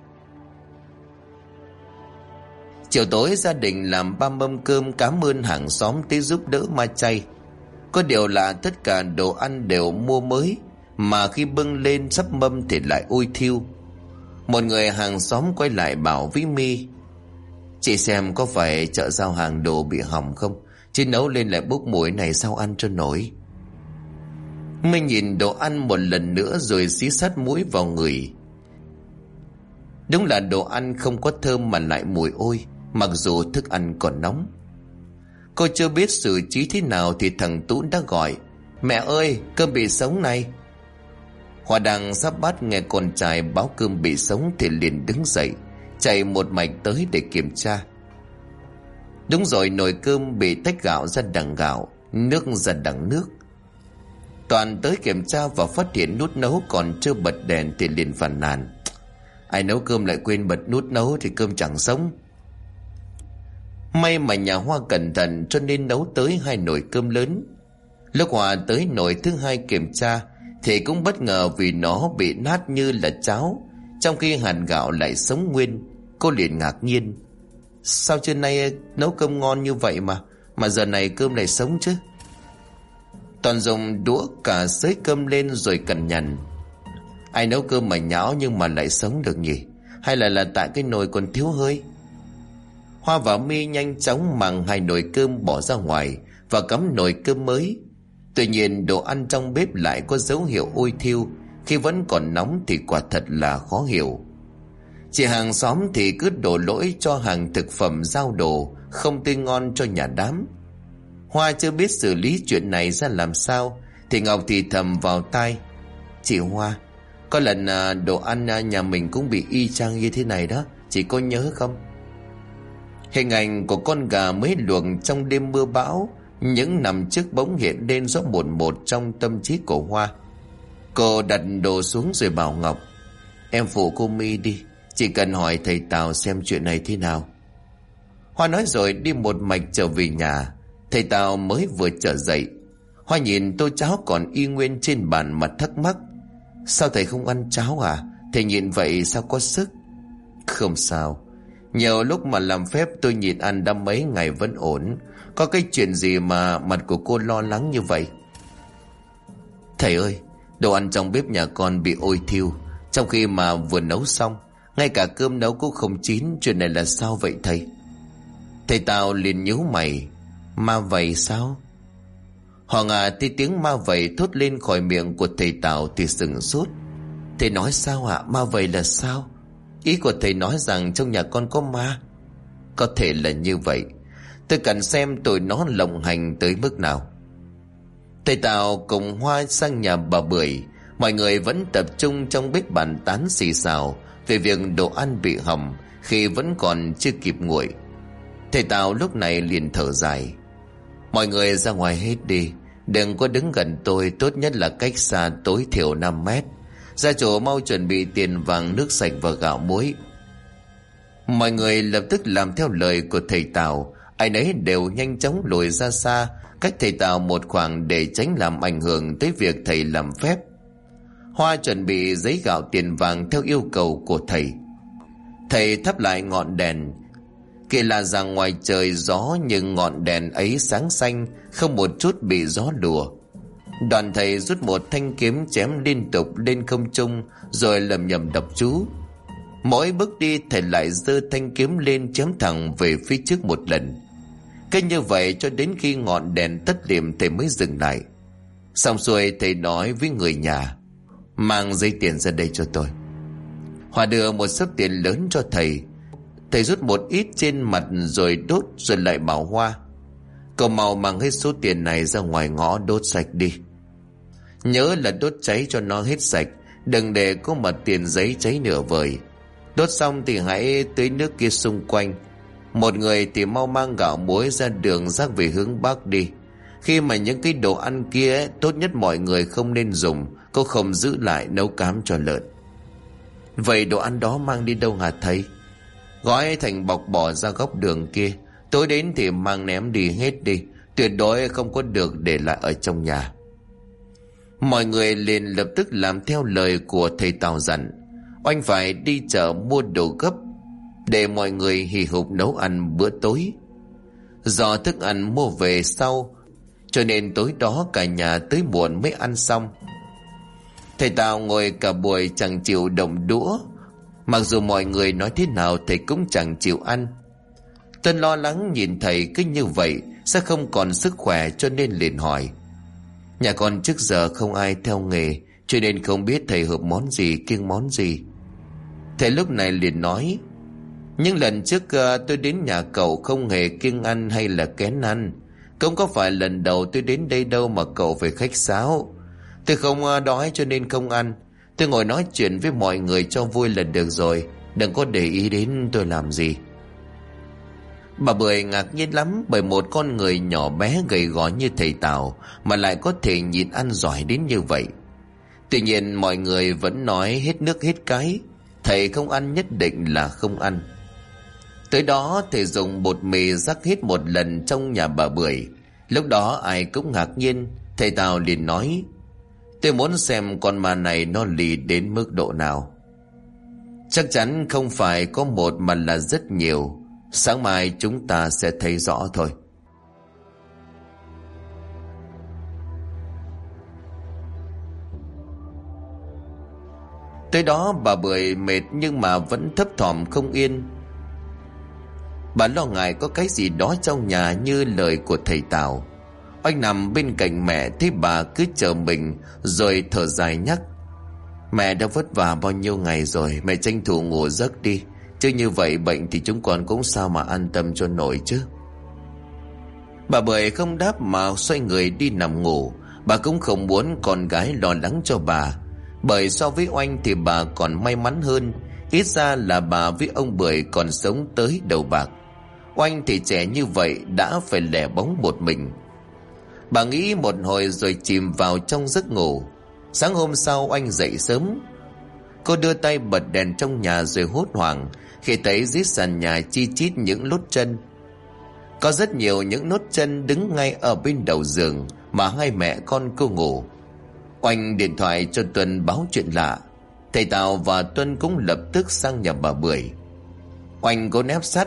Chiều tối gia đình làm 3 mâm cơm cảm ơn hàng xóm tới giúp đỡ ma chay. Có điều là tất cả đồ ăn đều mua mới, mà khi bưng lên sắp mâm thì lại ôi thiêu. Một người hàng xóm quay lại bảo với My: "Chị xem có phải chợ giao hàng đồ bị hỏng không? Chứ nấu lên lại bốc mùi này sao ăn cho nổi." My nhìn đồ ăn một lần nữa rồi xí sát mũi vào người. Đúng là đồ ăn không có thơm mà lại mùi ôi, mặc dù thức ăn còn nóng. Cô chưa biết xử trí thế nào thì thằng Tú đã gọi: "Mẹ ơi, cơm bị sống này." Hoa đang sắp bắt nghe con trai báo cơm bị sống thì liền đứng dậy, chạy một mạch tới để kiểm tra. Đúng rồi, nồi cơm bị tách gạo ra đằng gạo, nước ra đằng nước. Toàn tới kiểm tra và phát hiện nút nấu còn chưa bật đèn thì liền phàn nàn: "Ai nấu cơm lại quên bật nút nấu thì cơm chẳng sống." May mà nhà Hoa cẩn thận cho nên nấu tới 2 nồi cơm lớn. Lúc Hoa tới nồi thứ 2 kiểm tra thì cũng bất ngờ vì nó bị nát như là cháo, trong khi hạt gạo lại sống nguyên. Cô liền ngạc nhiên: "Sao trưa nay nấu cơm ngon như vậy mà mà giờ này cơm lại sống chứ. Toàn dùng đũa cả xới cơm lên rồi cằn nhằn: Ai nấu cơm mà nhão nhưng mà lại sống được nhỉ? Hay là tại cái nồi còn thiếu hơi? Hoa và Mi nhanh chóng mang 2 nồi cơm bỏ ra ngoài và cắm nồi cơm mới. Tuy nhiên đồ ăn trong bếp lại có dấu hiệu ôi thiêu. Khi vẫn còn nóng thì quả thật là khó hiểu. Chị hàng xóm thì cứ đổ lỗi cho hàng thực phẩm giao đồ không tươi ngon cho nhà đám. Hoa chưa biết xử lý chuyện này ra làm sao thì Ngọc thì thầm vào tai: Chị Hoa, có lần đồ ăn nhà mình cũng bị y chang như thế này đó, chị có nhớ không? Hình ảnh của con gà mới luộc trong đêm mưa bão những năm trước bỗng hiện lên rõ một một trong tâm trí của Hoa. Cô đặt đồ xuống rồi bảo Ngọc: Em phụ cô Mi đi, chỉ cần hỏi thầy Tào xem chuyện này thế nào. Hoa nói rồi đi một mạch trở về nhà. Thầy Tào mới vừa trở dậy. Hoa nhìn tô cháo còn y nguyên trên bàn mà thắc mắc: Sao thầy không ăn cháo à? Thầy nhịn vậy sao có sức? Không sao, nhiều lúc mà làm phép tôi nhịn ăn đã mấy ngày vẫn ổn. Có cái chuyện gì mà mặt của cô lo lắng như vậy? Thầy ơi, đồ ăn trong bếp nhà con bị ôi thiêu, trong khi mà vừa nấu xong, ngay cả cơm nấu cũng không chín. Chuyện này là sao vậy thầy? Thầy Tào liền nhíu mày: Ma vậy sao? Hoàng à, thì tiếng ma vậy thốt lên khỏi miệng của thầy Tào thì sửng sốt. Thầy nói sao ạ? Ma vậy là sao? Ý của thầy nói rằng trong nhà con có ma? Có thể là như vậy. Tôi cần xem tụi nó lộng hành tới mức nào. Thầy Tào cùng Hoa sang nhà bà Bưởi. Mọi người vẫn tập trung trong bếp bàn tán xì xào về việc đồ ăn bị hỏng khi vẫn còn chưa kịp nguội. Thầy Tào lúc này liền thở dài: Mọi người ra ngoài hết đi, đừng có đứng gần tôi, tốt nhất là cách xa tối thiểu 5 mét. Gia chủ mau chuẩn bị tiền vàng, nước sạch và gạo muối. Mọi người lập tức làm theo lời của thầy Tào. Ai nấy đều nhanh chóng lùi ra xa, cách thầy Tào một khoảng để tránh làm ảnh hưởng tới việc thầy làm phép. Hoa chuẩn bị giấy gạo tiền vàng theo yêu cầu của thầy. Thầy thắp lại ngọn đèn. Kỳ lạ rằng ngoài trời gió nhưng ngọn đèn ấy sáng xanh, không một chút bị gió lùa. Đoàn thầy rút một thanh kiếm chém liên tục lên không trung rồi lầm nhầm đọc chú. Mỗi bước đi thầy lại giơ thanh kiếm lên chém thẳng về phía trước một lần. Cứ như vậy cho đến khi ngọn đèn tắt liệm thầy mới dừng lại. Xong xuôi thầy nói với người nhà: Mang giấy tiền ra đây cho tôi. Hòa đưa một xấp tiền lớn cho thầy. Thầy rút một ít trên mặt rồi đốt, rồi lại bảo Hoa: Cậu mau mang hết số tiền này ra ngoài ngõ đốt sạch đi. Nhớ là đốt cháy cho nó hết sạch, đừng để có mặt tiền giấy cháy nửa vời. Đốt xong thì hãy tưới nước kia xung quanh. Một người thì mau mang gạo muối ra đường rác về hướng bắc đi. Khi mà những cái đồ ăn kia tốt nhất mọi người không nên dùng, cô không giữ lại nấu cám cho lợn. Vậy đồ ăn đó mang đi đâu hả thầy? Gói thành bọc bỏ ra góc đường kia, tối đến thì mang ném đi hết đi, tuyệt đối không có được để lại ở trong nhà. Mọi người liền lập tức làm theo lời của thầy Tào dặn. Oanh phải đi chợ mua đồ gấp để mọi người hì hục nấu ăn bữa tối. Do thức ăn mua về sau, cho nên tối đó cả nhà tới muộn mới ăn xong. Thầy Tào ngồi cả buổi chẳng chịu động đũa. Mặc dù mọi người nói thế nào thầy cũng chẳng chịu ăn. Tân lo lắng nhìn thầy cứ như vậy sẽ không còn sức khỏe, cho nên liền hỏi: Nhà con trước giờ không ai theo nghề, cho nên không biết thầy hợp món gì kiêng món gì. Thầy lúc này liền nói: Nhưng lần trước tôi đến nhà cậu không hề kiêng ăn hay là kén ăn. Cũng có phải lần đầu tôi đến đây đâu mà cậu phải khách sáo. Tôi không đói cho nên không ăn. Tôi ngồi nói chuyện với mọi người cho vui là được rồi, đừng có để ý đến tôi làm gì. Bà Bưởi ngạc nhiên lắm, bởi một con người nhỏ bé gầy gò như thầy Tào mà lại có thể nhịn ăn giỏi đến như vậy. Tuy nhiên mọi người vẫn nói hết nước hết cái, thầy không ăn nhất định là không ăn. Tới đó thầy dùng bột mì rắc hết một lần trong nhà bà Bưởi. Lúc đó ai cũng ngạc nhiên. Thầy Tào liền nói: Tôi muốn xem con ma này nó lì đến mức độ nào. Chắc chắn không phải có một mà là rất nhiều. Sáng mai chúng ta sẽ thấy rõ thôi. Tới đó bà Bưởi mệt nhưng mà vẫn thấp thỏm không yên. Bà lo ngại có cái gì đó trong nhà như lời của thầy Tào. Oanh nằm bên cạnh mẹ thấy bà cứ chờ mình rồi thở dài nhắc: Mẹ đã vất vả bao nhiêu ngày rồi, mẹ tranh thủ ngủ giấc đi, chứ như vậy bệnh thì chúng con cũng sao mà an tâm cho nổi chứ. Bà Bưởi không đáp mà xoay người đi nằm ngủ. Bà cũng không muốn con gái lo lắng cho bà, bởi so với Oanh thì bà còn may mắn hơn. Ít ra là bà với ông Bưởi còn sống tới đầu bạc. Oanh thì trẻ như vậy đã phải lẻ bóng một mình. Bà nghĩ một hồi rồi chìm vào trong giấc ngủ. Sáng hôm sau Oanh dậy sớm. Cô đưa tay bật đèn trong nhà rồi hốt hoảng khi thấy dưới sàn nhà chi chít những lốt chân. Có rất nhiều những nốt chân đứng ngay ở bên đầu giường mà hai mẹ con cô ngủ. Oanh điện thoại cho Tuân báo chuyện lạ. Thầy Tào và Tuân cũng lập tức sang nhà bà Bưởi. Oanh cố nép sát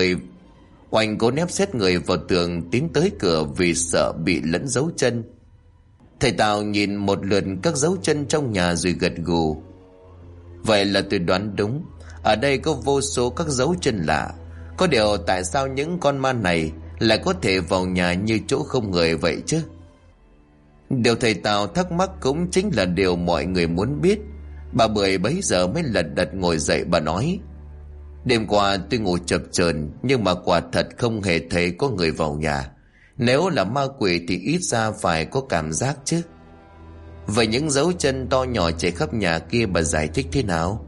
người vào tường tiến tới cửa vì sợ bị lẫn dấu chân. Thầy Tào nhìn một lượt các dấu chân trong nhà rồi gật gù: Vậy là tôi đoán đúng, ở đây có vô số các dấu chân lạ. Có điều tại sao những con ma này lại có thể vào nhà như chỗ không người vậy chứ? Điều thầy Tào thắc mắc cũng chính là điều mọi người muốn biết. Bà Bưởi bấy giờ mới lật đật ngồi dậy. Bà nói: Đêm qua tôi ngủ chập chờn nhưng mà quả thật không hề thấy có người vào nhà. Nếu là ma quỷ thì ít ra phải có cảm giác chứ. Vậy những dấu chân to nhỏ chạy khắp nhà kia bà giải thích thế nào?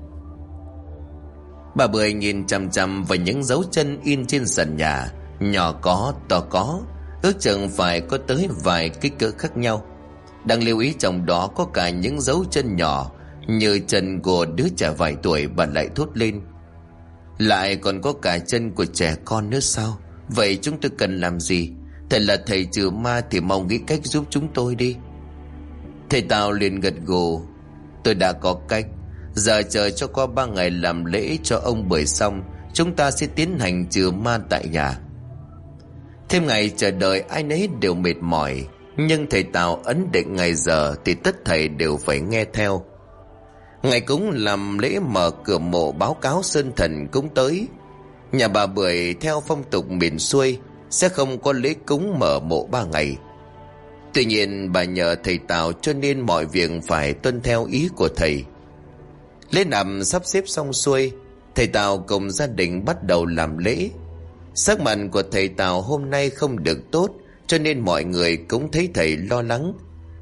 Bà Bưởi nhìn chằm chằm vào những dấu chân in trên sàn nhà, nhỏ có, to có, ước chừng phải có tới vài kích cỡ khác nhau. Đang lưu ý trong đó có cả những dấu chân nhỏ như chân của đứa trẻ vài tuổi. Bà lại thốt lên: Lại còn có cả chân của trẻ con nữa sao? Vậy chúng tôi cần làm gì? Thầy là thầy trừ ma thì mong nghĩ cách giúp chúng tôi đi. Thầy Tào liền gật gù: Tôi đã có cách. Giờ chờ cho qua 3 ngày làm lễ cho ông Bưởi xong, chúng ta sẽ tiến hành trừ ma tại nhà. Thêm ngày chờ đợi ai nấy đều mệt mỏi, nhưng thầy Tào ấn định ngày giờ thì tất thầy đều phải nghe theo. Ngày cúng làm lễ mở cửa mộ báo cáo sơn thần cũng tới. Nhà bà Bưởi theo phong tục miền xuôi sẽ không có lễ cúng mở mộ 3 ngày. Tuy nhiên bà nhờ thầy Tào cho nên mọi việc phải tuân theo ý của thầy. Lễ nằm sắp xếp xong xuôi, thầy Tào cùng gia đình bắt đầu làm lễ. Sắc mặt của thầy Tào hôm nay không được tốt, cho nên mọi người cũng thấy thầy lo lắng.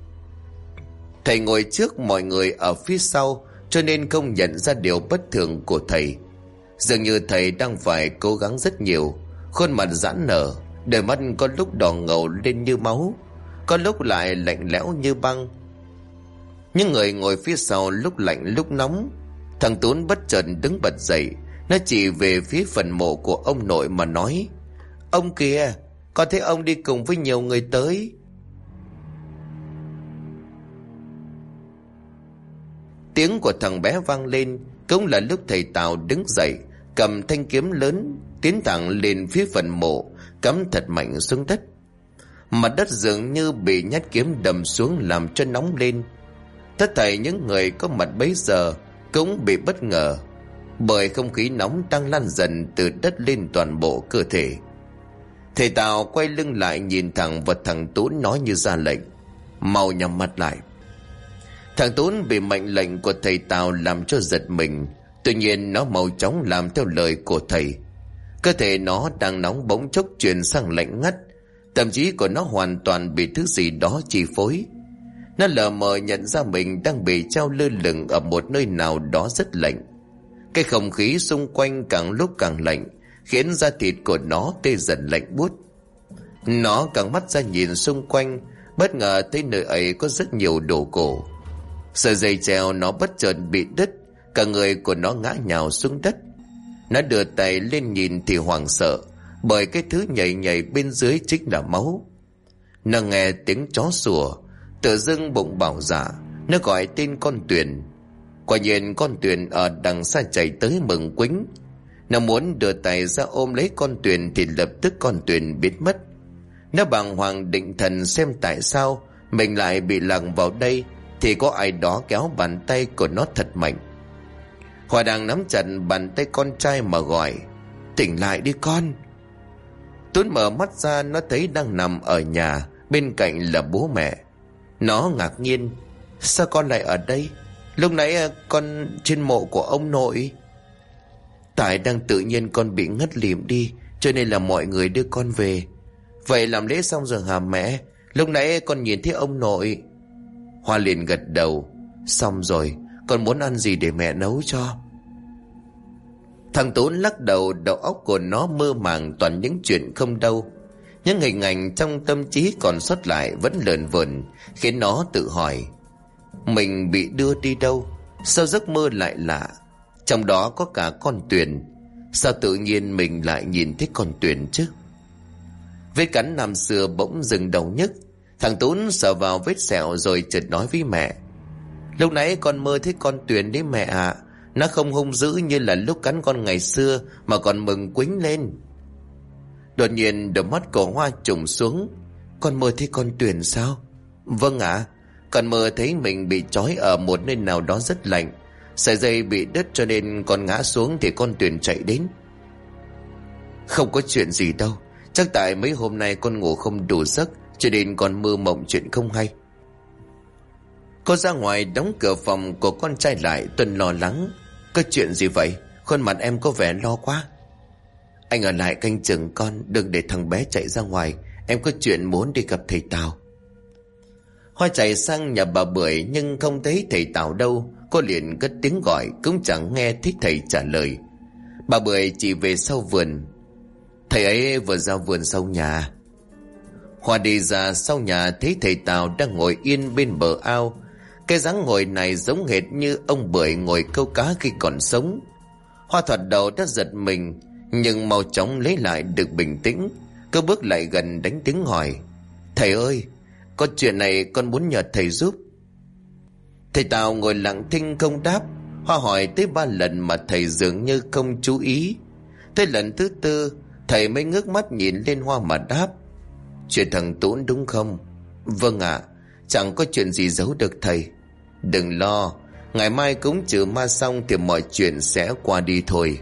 Thầy ngồi trước, mọi người ở phía sau, cho nên không nhận ra điều bất thường của thầy. Dường như thầy đang phải cố gắng rất nhiều. Khuôn mặt giãn nở, đôi mắt có lúc đỏ ngầu lên như máu, có lúc lại lạnh lẽo như băng. Những người ngồi phía sau lúc lạnh lúc nóng. Thằng Tún bất chợt đứng bật dậy. Nó chỉ về phía phần mộ của ông nội mà nói: Ông kìa, con thấy ông đi cùng với nhiều người tới. Tiếng của thằng bé vang lên, cũng là lúc thầy Tào đứng dậy, cầm thanh kiếm lớn tiến thẳng lên phía phần mộ, cắm thật mạnh xuống đất. Mặt đất dường như bị nhát kiếm đâm xuống làm cho nóng lên. Tất thảy những người có mặt bấy giờ cũng bị bất ngờ, bởi không khí nóng đang lan dần từ đất lên toàn bộ cơ thể. Thầy Tào quay lưng lại nhìn thẳng vào thằng Tún, nói như ra lệnh: Mau nhắm mắt lại. Thằng Tún bị mệnh lệnh của thầy Tào làm cho giật mình. Tuy nhiên nó mau chóng làm theo lời của thầy. Cơ thể nó đang nóng bỗng chốc chuyển sang lạnh ngắt. Tâm trí của nó hoàn toàn bị thứ gì đó chi phối. Nó lờ mờ nhận ra mình đang bị treo lơ lửng ở một nơi nào đó rất lạnh. Cái không khí xung quanh càng lúc càng lạnh, khiến da thịt của nó tê dần lạnh buốt. Nó căng mắt ra nhìn xung quanh, bất ngờ thấy nơi ấy có rất nhiều đồ cổ. Sợi dây treo nó bất chợt bị đứt, cả người của nó ngã nhào xuống đất. Nó đưa tay lên nhìn thì hoảng sợ, bởi cái thứ nhảy nhảy bên dưới chính là máu. Nó nghe tiếng chó sủa, tự dưng bụng bảo dạ, nó gọi tên con Tuyền. Quả nhiên con Tuyền ở đằng xa chạy tới mừng quính. Nó muốn đưa tay ra ôm lấy con Tuyền thì lập tức con Tuyền biến mất. Nó bàng hoàng định thần xem tại sao mình lại bị lằng vào đây, thì có ai đó kéo bàn tay của nó thật mạnh. Hòa đang nắm chặt bàn tay con trai mà gọi: "Tỉnh lại đi con." Tuấn mở mắt ra, nó thấy đang nằm ở nhà, bên cạnh là bố mẹ. Nó ngạc nhiên: "Sao con lại ở đây? Lúc nãy con trên mộ của ông nội." "Tại đang tự nhiên con bị ngất lịm đi, cho nên là mọi người đưa con về." "Vậy làm lễ xong rồi hả mẹ? Lúc nãy con nhìn thấy ông nội." Hoa liền gật đầu: "Xong rồi, con muốn ăn gì để mẹ nấu cho?" Thằng Tốn lắc đầu, đầu óc của nó mơ màng toàn những chuyện không đâu. Những hình ảnh trong tâm trí còn sót lại vẫn lờn vờn, khiến nó tự hỏi: mình bị đưa đi đâu? Sao giấc mơ lại lạ? Trong đó có cả con Tuyền. Sao tự nhiên mình lại nhìn thấy con Tuyền chứ? Vết cắn năm xưa bỗng dừng đầu nhức. Thằng Tốn sờ vào vết sẹo rồi chợt nói với mẹ: "Lúc nãy con mơ thấy con Tuyền đấy mẹ ạ. Nó không hung dữ như là lúc cắn con ngày xưa, mà còn mừng quýnh lên." Đột nhiên đôi mắt của Hoa trùng xuống: "Con mơ thấy con Tuyền sao?" "Vâng ạ. Con mơ thấy mình bị trói ở một nơi nào đó rất lạnh. Sợi dây bị đứt cho nên con ngã xuống thì con Tuyền chạy đến." "Không có chuyện gì đâu. Chắc tại mấy hôm nay con ngủ không đủ giấc, cho nên con mơ mộng chuyện không hay." Cô ra ngoài đóng cửa phòng của con trai lại. Tuấn lo lắng: "Có chuyện gì vậy? Khuôn mặt em có vẻ lo quá." "Anh ở lại canh chừng con, đừng để thằng bé chạy ra ngoài. Em có chuyện muốn đi gặp thầy Tào." Hoa chạy sang nhà bà Bưởi nhưng không thấy thầy Tào đâu. Cô liền cất tiếng gọi cũng chẳng nghe thấy thầy trả lời. Bà Bưởi chỉ về sau vườn: "Thầy ấy vừa ra vườn sau nhà." Hoa đi ra sau nhà thấy thầy Tào đang ngồi yên bên bờ ao. Cái dáng ngồi này giống hệt như ông Bưởi ngồi câu cá khi còn sống. Hoa thoạt đầu đã giật mình, nhưng mau chóng lấy lại được bình tĩnh. Cô bước lại gần đánh tiếng hỏi: "Thầy ơi, có chuyện này con muốn nhờ thầy giúp." Thầy Tào ngồi lặng thinh không đáp. Hoa hỏi tới 3 lần mà thầy dường như không chú ý. Tới lần thứ 4 thầy mới ngước mắt nhìn lên Hoa mà đáp: "Chuyện thằng Tún đúng không?" "Vâng ạ. Chẳng có chuyện gì giấu được thầy." "Đừng lo, ngày mai cúng trừ ma xong thì mọi chuyện sẽ qua đi thôi."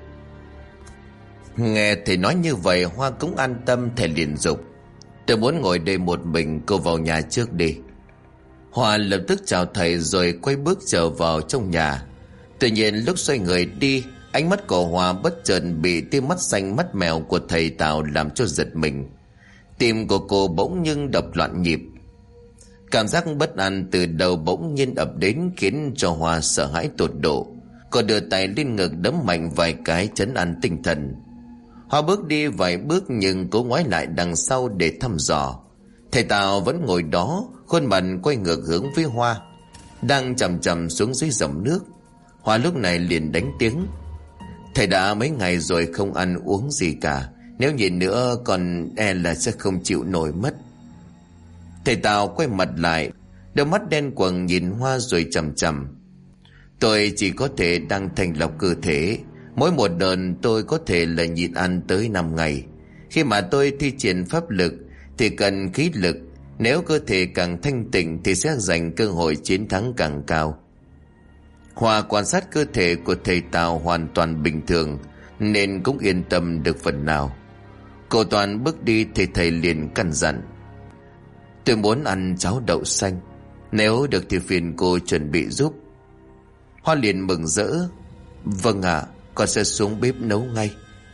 Nghe thầy nói như vậy Hoa cũng an tâm. Thầy liền dục: "Tôi muốn ngồi đây một mình, cô vào nhà trước đi." Hoa lập tức chào thầy rồi quay bước trở vào trong nhà. Tuy nhiên lúc xoay người đi, ánh mắt của Hoa bất chợt bị tia mắt xanh mắt mèo của thầy Tào làm cho giật mình. Tim của cô bỗng nhưng đập loạn nhịp. Cảm giác bất an từ đầu bỗng nhiên ập đến khiến cho Hoa sợ hãi tột độ. Cô đưa tay lên ngực đấm mạnh vài cái trấn an tinh thần. Hoa bước đi vài bước nhưng cố ngoái lại đằng sau để thăm dò. Thầy Tào vẫn ngồi đó, khuôn mặt quay ngược hướng với Hoa, đang chầm chầm xuống dưới dòng nước. Hoa lúc này liền đánh tiếng: "Thầy đã mấy ngày rồi không ăn uống gì cả. Nếu nhìn nữa còn e là sẽ không chịu nổi mất." Thầy Tào quay mặt lại, đôi mắt đen quầng nhìn Hoa rồi chầm chầm: "Tôi chỉ có thể đang thanh lọc cơ thể. Mỗi một đợt tôi có thể là nhịn ăn tới 5 ngày. Khi mà tôi thi triển pháp lực thì cần khí lực. Nếu cơ thể càng thanh tịnh thì sẽ giành cơ hội chiến thắng càng cao." Hoa quan sát cơ thể của thầy Tào hoàn toàn bình thường nên cũng yên tâm được phần nào. Cô Toàn bước đi thì thầy liền căn dặn: "Tôi muốn ăn cháo đậu xanh. Nếu được thì phiền cô chuẩn bị giúp." Hoa liền mừng rỡ: "Vâng ạ, con sẽ xuống bếp nấu ngay."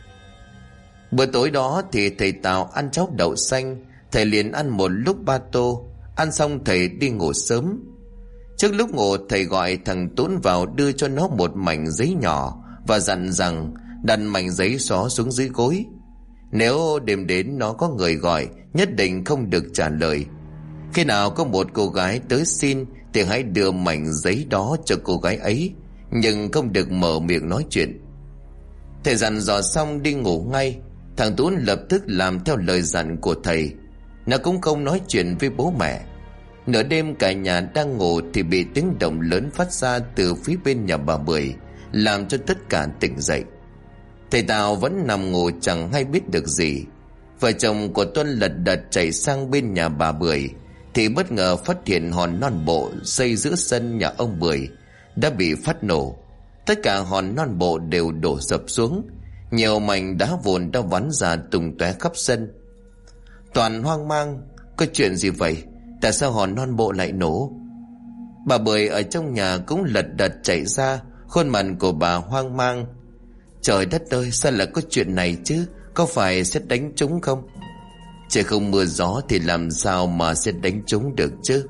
Bữa tối đó thì thầy Tào ăn cháo đậu xanh. Thầy liền ăn một lúc 3 tô. Ăn xong thầy đi ngủ sớm. Trước lúc ngủ thầy gọi thằng Tún vào đưa cho nó một mảnh giấy nhỏ và dặn rằng đặt mảnh giấy xó xuống dưới gối. Nếu đêm đến nó có người gọi, nhất định không được trả lời. Khi nào có một cô gái tới xin thì hãy đưa mảnh giấy đó cho cô gái ấy, nhưng không được mở miệng nói chuyện. Thầy dặn dò xong đi ngủ ngay. Thằng Tún lập tức làm theo lời dặn của thầy. Nó cũng không nói chuyện với bố mẹ. Nửa đêm cả nhà đang ngủ thì bị tiếng động lớn phát ra từ phía bên nhà bà Bưởi, làm cho tất cả tỉnh dậy. Thầy Tào vẫn nằm ngủ chẳng hay biết được gì. Vợ chồng của Tuân lật đật chạy sang bên nhà bà Bưởi thì bất ngờ phát hiện hòn non bộ dây giữa sân nhà ông Bưởi đã bị phát nổ. Tất cả hòn non bộ đều đổ sập xuống. Nhiều mảnh đá vụn đã vắn ra tung tóe khắp sân. Toàn hoang mang. Có chuyện gì vậy? Tại sao hòn non bộ lại nổ? Bà Bưởi ở trong nhà cũng lật đật chạy ra. Khuôn mặt của bà hoang mang. Trời đất ơi, sao lại có chuyện này chứ? Có phải sét đánh trúng không? Trời không mưa gió thì làm sao mà sét đánh trúng được chứ?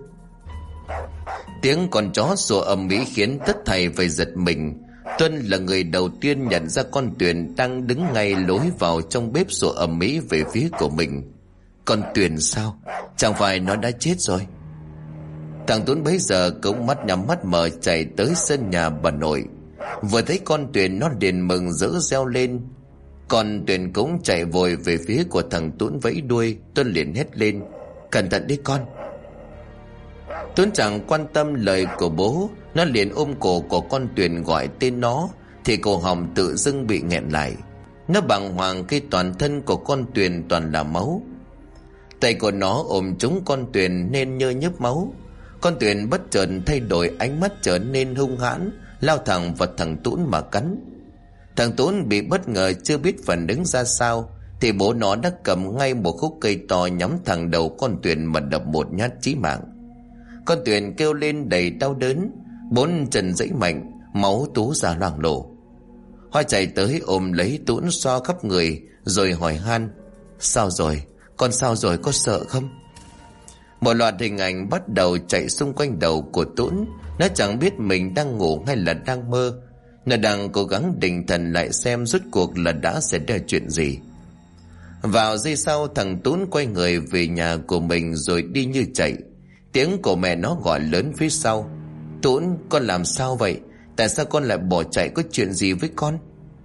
Tiếng con chó sủa ầm ĩ khiến tất thảy phải giật mình. Tuân là người đầu tiên nhận ra con Tuyền đang đứng ngay lối vào trong bếp sủa ầm ĩ về phía của mình. Con Tuyền sao? Chẳng phải nó đã chết rồi? Thằng Tuấn bấy giờ cũng mắt nhắm mắt mở chạy tới sân nhà bà nội. Vừa thấy con Tuyền nó liền mừng rỡ reo lên. Con Tuyền cũng chạy vội về phía của thằng Tuấn vẫy đuôi. Tuấn liền hét lên: Cẩn thận đi con! Tuấn chẳng quan tâm lời của bố. Nó liền ôm cổ của con Tuyền gọi tên nó, thì cổ họng tự dưng bị nghẹn lại. Nó bàng hoàng khi toàn thân của con Tuyền toàn là máu. Tay của nó ôm trúng con Tuyền nên nhơ nhớp máu. Con Tuyền bất chợt thay đổi, ánh mắt trở nên hung hãn, lao thẳng vào thằng Tuấn mà cắn. Thằng Tuấn bị bất ngờ chưa biết phản ứng ra sao, thì bố nó đã cầm ngay một khúc cây to nhắm thẳng đầu con Tuyền mà đập một nhát chí mạng. Con Tuyền kêu lên đầy đau đớn, bốn chân giãy mạnh, máu túa ra loang lổ. Hoa chạy tới ôm lấy Tuấn xoa khắp người rồi hỏi han: Sao rồi? Con sao rồi, có sợ không? Một loạt hình ảnh bắt đầu chạy xung quanh đầu của Tuấn. Nó chẳng biết mình đang ngủ hay là đang mơ. Nó đang cố gắng định thần lại xem rốt cuộc là đã xảy ra chuyện gì. Vào giây sau, thằng Tuấn quay người về nhà của mình rồi đi như chạy. Tiếng của mẹ nó gọi lớn phía sau: Tuấn, con làm sao vậy? Tại sao con lại bỏ chạy? Có chuyện gì với con?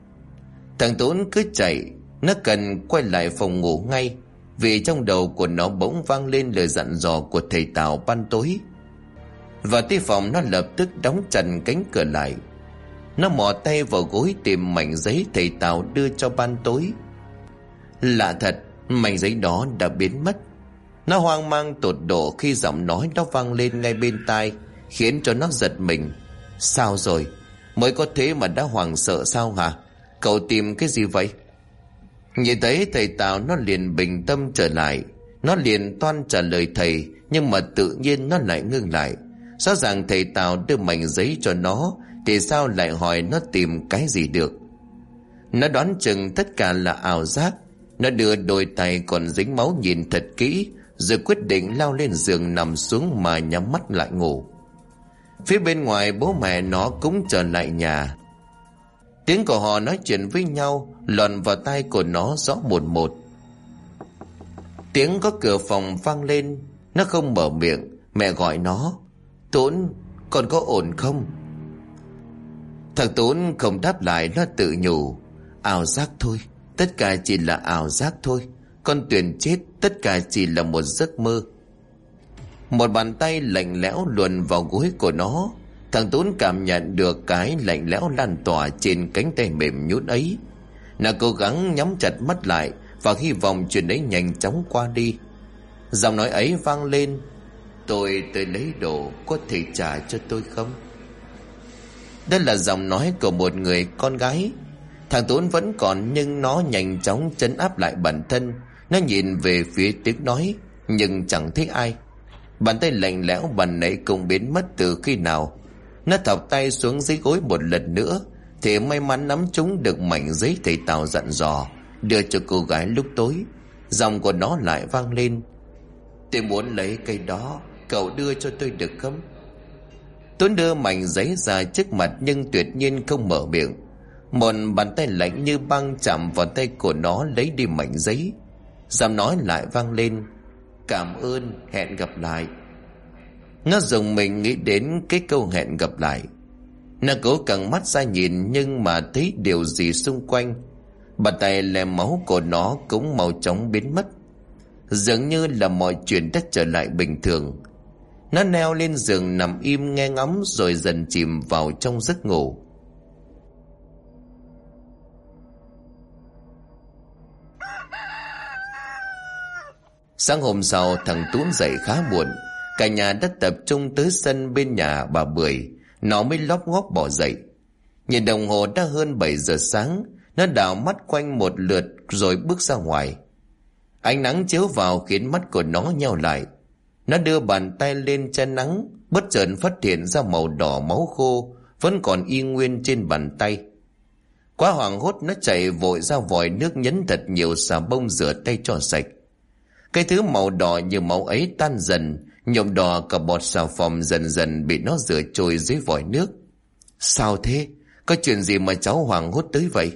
Thằng Tuấn cứ chạy. Nó cần quay lại phòng ngủ ngay, vì trong đầu của nó bỗng vang lên lời dặn dò của thầy Tào ban tối. Vào tới phòng, nó lập tức đóng chặt cánh cửa lại. Nó mò tay vào gối tìm mảnh giấy thầy Tào đưa cho ban tối. Lạ thật, mảnh giấy đó đã biến mất. Nó hoang mang tột độ khi giọng nói đó vang lên ngay bên tai, khiến cho nó giật mình. Sao rồi? Mới có thế mà đã hoảng sợ sao hả? Cậu tìm cái gì vậy? Nhìn thấy thầy Tào, nó liền bình tâm trở lại. Nó liền toan trả lời thầy, nhưng mà tự nhiên nó lại ngưng lại. Rõ ràng thầy Tào đưa mảnh giấy cho nó, thì sao lại hỏi nó tìm cái gì được? Nó đoán chừng tất cả là ảo giác. Nó đưa đôi tay còn dính máu nhìn thật kỹ, rồi quyết định lao lên giường nằm xuống mà nhắm mắt lại ngủ. Phía bên ngoài, bố mẹ nó cũng trở lại nhà. Tiếng của họ nói chuyện với nhau lọt vào tai của nó rõ một một. Tiếng có cửa phòng vang lên. Nó không mở miệng. Mẹ gọi nó: Tuấn, con có ổn không? Thằng Tuấn không đáp lại. Nó tự nhủ: Ảo giác thôi, tất cả chỉ là ảo giác thôi. Con Tuyền chết, tất cả chỉ là một giấc mơ. Một bàn tay lạnh lẽo luồn vào gối của nó. Thằng Tuấn cảm nhận được cái lạnh lẽo lan tỏa trên cánh tay mềm nhũn ấy. Nó cố gắng nhắm chặt mắt lại và hy vọng chuyện ấy nhanh chóng qua đi. Giọng nói ấy vang lên: Tôi tới lấy đồ, có thể trả cho tôi không? Đó là giọng nói của một người con gái. Thằng Tuấn vẫn còn, nhưng nó nhanh chóng trấn áp lại bản thân. Nó nhìn về phía tiếng nói, nhưng chẳng thấy ai. Bàn tay lạnh lẽo bàn nãy cũng biến mất từ khi nào. Nó thọc tay xuống dưới gối một lần nữa, thì may mắn nắm trúng được mảnh giấy thầy Tào dặn dò đưa cho cô gái lúc tối. Giọng của nó lại vang lên: Tôi muốn lấy cây đó, cậu đưa cho tôi được không? Tuấn đưa mảnh giấy ra trước mặt, nhưng tuyệt nhiên không mở miệng. Một bàn tay lạnh như băng chạm vào tay của nó lấy đi mảnh giấy. Giọng nói lại vang lên: Cảm ơn, hẹn gặp lại. Nó dùng mình nghĩ đến cái câu hẹn gặp lại. Nó cố căng mắt ra nhìn, nhưng mà thấy điều gì xung quanh. Bàn tay lem máu của nó cũng mau chóng biến mất. Dường như là mọi chuyện đã trở lại bình thường. Nó leo lên giường nằm im nghe ngóng, rồi dần chìm vào trong giấc ngủ. Sáng hôm sau, thằng Tuấn dậy khá muộn. Cả nhà đã tập trung tới sân bên nhà bà Bưởi. Nó mới lóp ngóp bỏ dậy. Nhìn đồng hồ đã hơn 7 giờ sáng. Nó đảo mắt quanh một lượt rồi bước ra ngoài. Ánh nắng chiếu vào khiến mắt của nó nheo lại. Nó đưa bàn tay lên che nắng, bất chợt phát hiện ra màu đỏ máu khô vẫn còn y nguyên trên bàn tay. Quá hoảng hốt, nó chạy vội ra vòi nước nhấn thật nhiều xà bông rửa tay cho sạch. Cái thứ màu đỏ như máu ấy tan dần, nhuộm đỏ cả bọt xà phòng dần dần bị nó rửa trôi dưới vòi nước. Sao thế? Có chuyện gì mà cháu hoảng hốt tới vậy?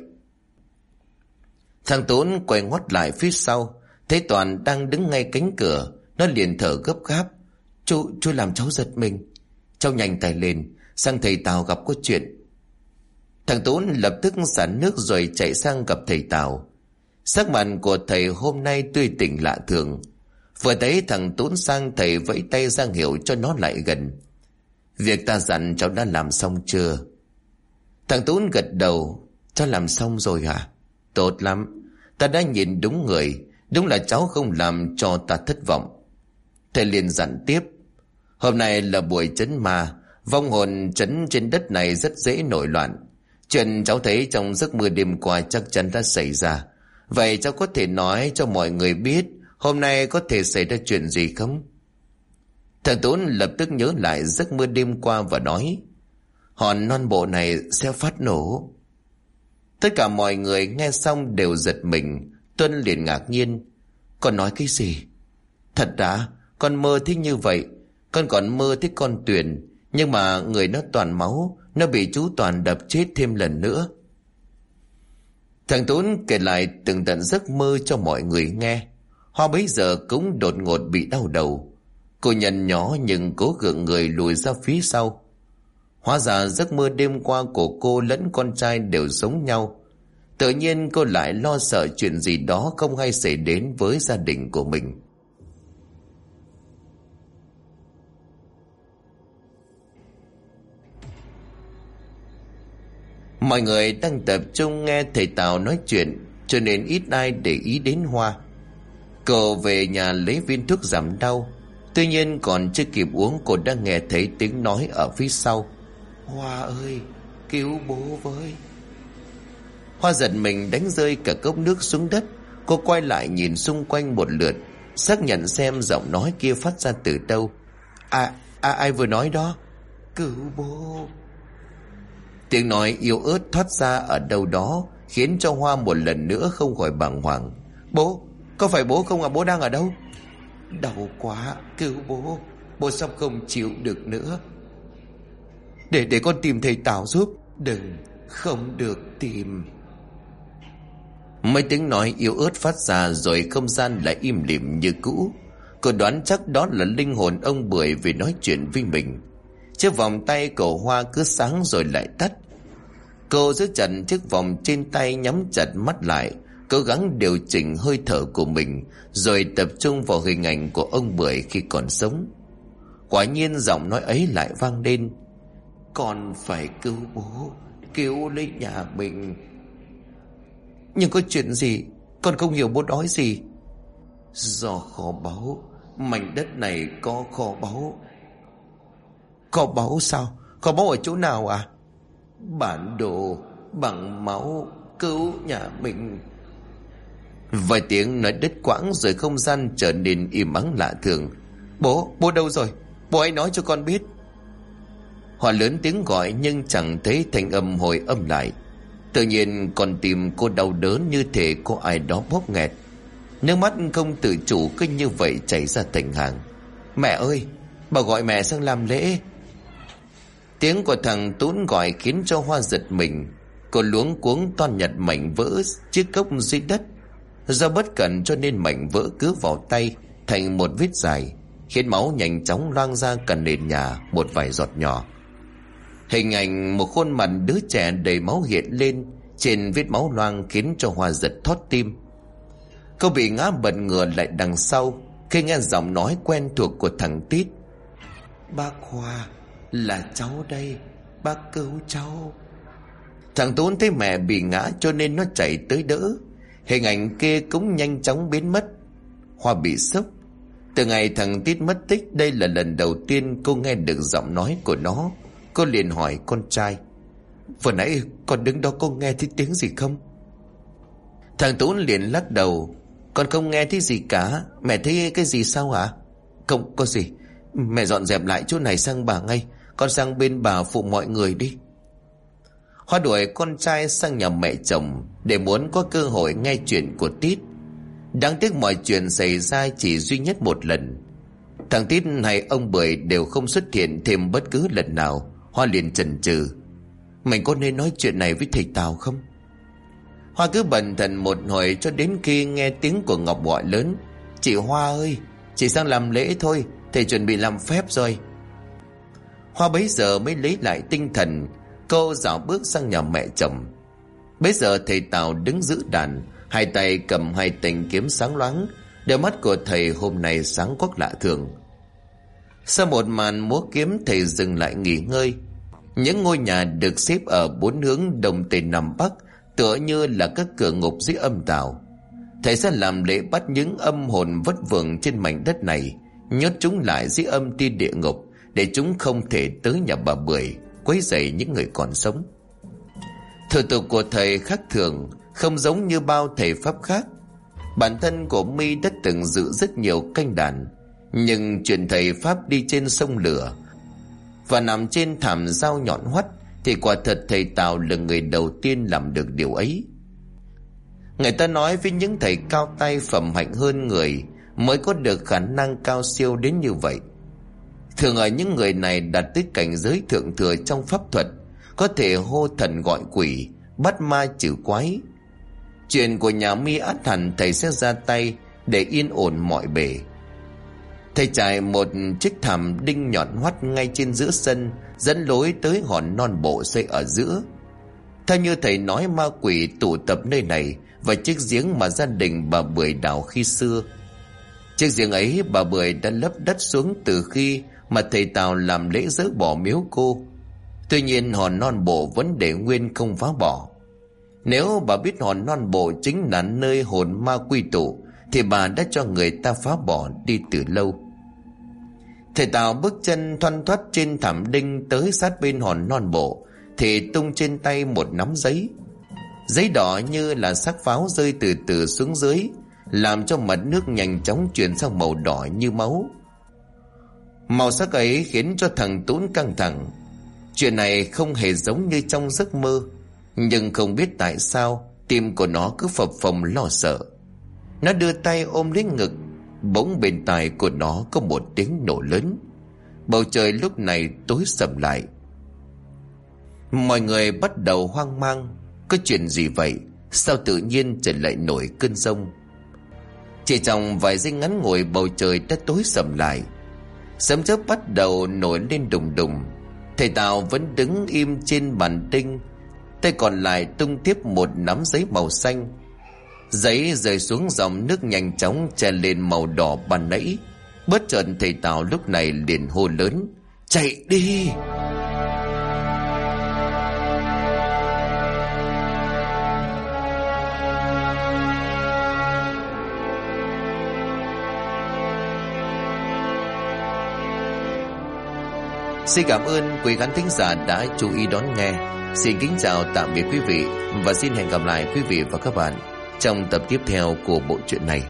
Thằng Tốn quay ngoắt lại phía sau, thấy Toàn đang đứng ngay cánh cửa. Nó liền thở gấp gáp. Chú làm cháu giật mình. Cháu nhanh tay lên, sang thầy Tào gặp có chuyện. Thằng Tốn lập tức xả nước rồi chạy sang gặp thầy Tào. Sắc mặt của thầy hôm nay tươi tỉnh lạ thường. Vừa thấy thằng Tốn sang, thầy vẫy tay ra hiệu cho nó lại gần. Việc ta dặn cháu đã làm xong chưa? Thằng Tốn gật đầu. Cháu làm xong rồi hả? Tốt lắm. Ta đã nhìn đúng người. Đúng là cháu không làm cho ta thất vọng. Thầy liền dặn tiếp. Hôm nay là buổi trấn ma. Vong hồn trấn trên đất này rất dễ nổi loạn. Chuyện cháu thấy trong giấc mơ đêm qua chắc chắn đã xảy ra. Vậy cháu có thể nói cho mọi người biết hôm nay có thể xảy ra chuyện gì không? Thằng Tốn lập tức nhớ lại giấc mơ đêm qua và nói, hòn non bộ này sẽ phát nổ. Tất cả mọi người nghe xong đều giật mình. Tuân liền ngạc nhiên. Con nói cái gì? Thật đã? Con mơ thích như vậy. Con còn mơ thích con Tuyền, nhưng mà người nó toàn máu. Nó bị chú Toàn đập chết thêm lần nữa. Thằng Tốn kể lại từng tận giấc mơ cho mọi người nghe. Hoa bấy giờ cũng đột ngột bị đau đầu. Cô nhăn nhó nhưng cố gượng người lùi ra phía sau. Hóa ra giấc mơ đêm qua của cô lẫn con trai đều giống nhau. Tự nhiên cô lại lo sợ chuyện gì đó không hay xảy đến với gia đình của mình. Mọi người đang tập trung nghe thầy Tào nói chuyện, cho nên ít ai để ý đến Hoa. Cô về nhà lấy viên thuốc giảm đau. Tuy nhiên còn chưa kịp uống, cô đã nghe thấy tiếng nói ở phía sau. Hoa ơi, cứu bố với. Hoa giật mình đánh rơi cả cốc nước xuống đất. Cô quay lại nhìn xung quanh một lượt, xác nhận xem giọng nói kia phát ra từ đâu. Ai vừa nói đó? Cứu bố. Tiếng nói yếu ớt thoát ra ở đâu đó, khiến cho Hoa một lần nữa không khỏi bàng hoàng. Bố, có phải bố không à? Bố đang ở đâu? Đau quá, cứu bố. Bố sắp không chịu được nữa. Để con tìm thầy Tào giúp. Đừng, không được tìm. Mấy tiếng nói yếu ớt phát ra rồi không gian lại im lìm như cũ. Cô đoán chắc đó là linh hồn ông Bưởi vì nói chuyện với mình. Chiếc vòng tay của Hoa cứ sáng rồi lại tắt. Cô giữ chặt chiếc vòng trên tay, nhắm chặt mắt lại, cố gắng điều chỉnh hơi thở của mình, rồi tập trung vào hình ảnh của ông Bưởi khi còn sống. Quả nhiên giọng nói ấy lại vang lên. Con phải cứu bố, cứu lấy nhà mình. Nhưng có chuyện gì? Con không hiểu bố nói gì. Do kho báu, mảnh đất này có kho báu. Kho báu sao? Kho báu ở chỗ nào à? Bản đồ bằng máu cứu nhà mình. Vài tiếng nói đứt quãng rồi không gian trở nên im ắng lạ thường. Bố đâu rồi? Bố hãy nói cho con biết. Hoa lớn tiếng gọi nhưng chẳng thấy thanh âm hồi âm lại. Tự nhiên con tim cô đau đớn như thể có ai đó bóp nghẹt. Nước mắt không tự chủ cứ như vậy chảy ra thành hàng. Mẹ ơi, bà gọi mẹ sang làm lễ. Tiếng của thằng Tún gọi khiến cho Hoa giật mình. Cô luống cuống toan nhặt mảnh vỡ chiếc cốc dưới đất. Do bất cẩn cho nên mảnh vỡ cứ vào tay thành một vết dài, khiến máu nhanh chóng loang ra cả nền nhà một vài giọt nhỏ. Hình ảnh một khuôn mặt đứa trẻ đầy máu hiện lên trên vết máu loang khiến cho Hoa giật thót tim. Cô bị ngã bật ngửa lại đằng sau khi nghe giọng nói quen thuộc của thằng Tít. Bác Hoa, là cháu đây, bác cứu cháu. Thằng Tún thấy mẹ bị ngã cho nên nó chạy tới đỡ. Hình ảnh kia cũng nhanh chóng biến mất. Hoa bị sốc. Từ ngày thằng Tít mất tích, đây là lần đầu tiên cô nghe được giọng nói của nó. Cô liền hỏi con trai. Vừa nãy con đứng đó có nghe thấy tiếng gì không? Thằng Tú liền lắc đầu. Con không nghe thấy gì cả. Mẹ thấy cái gì sao hả? Không có gì. Mẹ dọn dẹp lại chỗ này sang bà ngay. Con sang bên bà phụ mọi người đi. Hoa đuổi con trai sang nhà mẹ chồng để muốn có cơ hội nghe chuyện của Tít. Đáng tiếc mọi chuyện xảy ra chỉ duy nhất một lần. Thằng Tít hay ông Bưởi đều không xuất hiện thêm bất cứ lần nào. Hoa liền chần chừ. Mình có nên nói chuyện này với thầy Tào không? Hoa cứ bần thần một hồi cho đến khi nghe tiếng của Ngọc gọi lớn. Chị Hoa ơi, chị sang làm lễ thôi, thầy chuẩn bị làm phép rồi. Hoa bấy giờ mới lấy lại tinh thần. Cô dạo bước sang nhà mẹ chồng. Bấy giờ thầy Tào đứng giữ đàn, hai tay cầm hai thanh kiếm sáng loáng. Đôi mắt của thầy hôm nay sáng quắc lạ thường. Sau một màn múa kiếm, thầy dừng lại nghỉ ngơi. Những ngôi nhà được xếp ở bốn hướng đông tây nam bắc, tựa như là các cửa ngục dưới âm tào. Thầy sẽ làm lễ bắt những âm hồn vất vưởng trên mảnh đất này, nhốt chúng lại dưới âm ti địa ngục, để chúng không thể tới nhà bà Bưởi quấy rầy những người còn sống. Thủ tục của thầy khác thường, không giống như bao thầy pháp khác. Bản thân của My đã từng dự rất nhiều canh đàn, nhưng chuyện thầy pháp đi trên sông lửa và nằm trên thảm dao nhọn hoắt thì quả thật thầy Tào là người đầu tiên làm được điều ấy. Người ta nói với những thầy cao tay phẩm hạnh hơn người mới có được khả năng cao siêu đến như vậy. Thường ở những người này đạt tới cảnh giới thượng thừa trong pháp thuật, có thể hô thần gọi quỷ, bắt ma trừ quái. Chuyện của nhà My ắt hẳn thầy sẽ ra tay để yên ổn mọi bề. Thầy trải một chiếc thảm đinh nhọn hoắt ngay trên giữa sân, dẫn lối tới hòn non bộ xây ở giữa. Theo như thầy nói, ma quỷ tụ tập nơi này và chiếc giếng mà gia đình bà Bưởi đào khi xưa. Chiếc giếng ấy bà Bưởi đã lấp đất xuống từ khi mà thầy Tào làm lễ dỡ bỏ miếu cô. Tuy nhiên hòn non bộ vẫn để nguyên không phá bỏ. Nếu bà biết hòn non bộ chính là nơi hồn ma quy tụ thì bà đã cho người ta phá bỏ đi từ lâu. Thầy Tào bước chân thoăn thoắt trên thảm đinh tới sát bên hòn non bộ thì tung trên tay một nắm giấy. Giấy đỏ như là xác pháo rơi từ từ xuống dưới, làm cho mặt nước nhanh chóng chuyển sang màu đỏ như máu. Màu sắc ấy khiến cho thằng Tún căng thẳng. Chuyện này không hề giống như trong giấc mơ, nhưng không biết tại sao tim của nó cứ phập phồng lo sợ. Nó đưa tay ôm lấy ngực. Bỗng bên tai của nó có một tiếng nổ lớn. Bầu trời lúc này tối sầm lại. Mọi người bắt đầu hoang mang. Có chuyện gì vậy? Sao tự nhiên trời lại nổi cơn giông? Chỉ trong vài giây ngắn ngủi, bầu trời đã tối sầm lại. Sấm chớp bắt đầu nổi lên đùng đùng. Thầy Tào vẫn đứng im trên bàn tinh, tay còn lại tung tiếp một nắm giấy màu xanh. Giấy rơi xuống dòng nước nhanh chóng che lên màu đỏ ban nãy. Bất chợt thầy Tào lúc này liền hô lớn: chạy đi! Xin cảm ơn quý khán thính giả đã chú ý đón nghe. Xin kính chào tạm biệt quý vị và xin hẹn gặp lại quý vị và các bạn trong tập tiếp theo của bộ truyện này.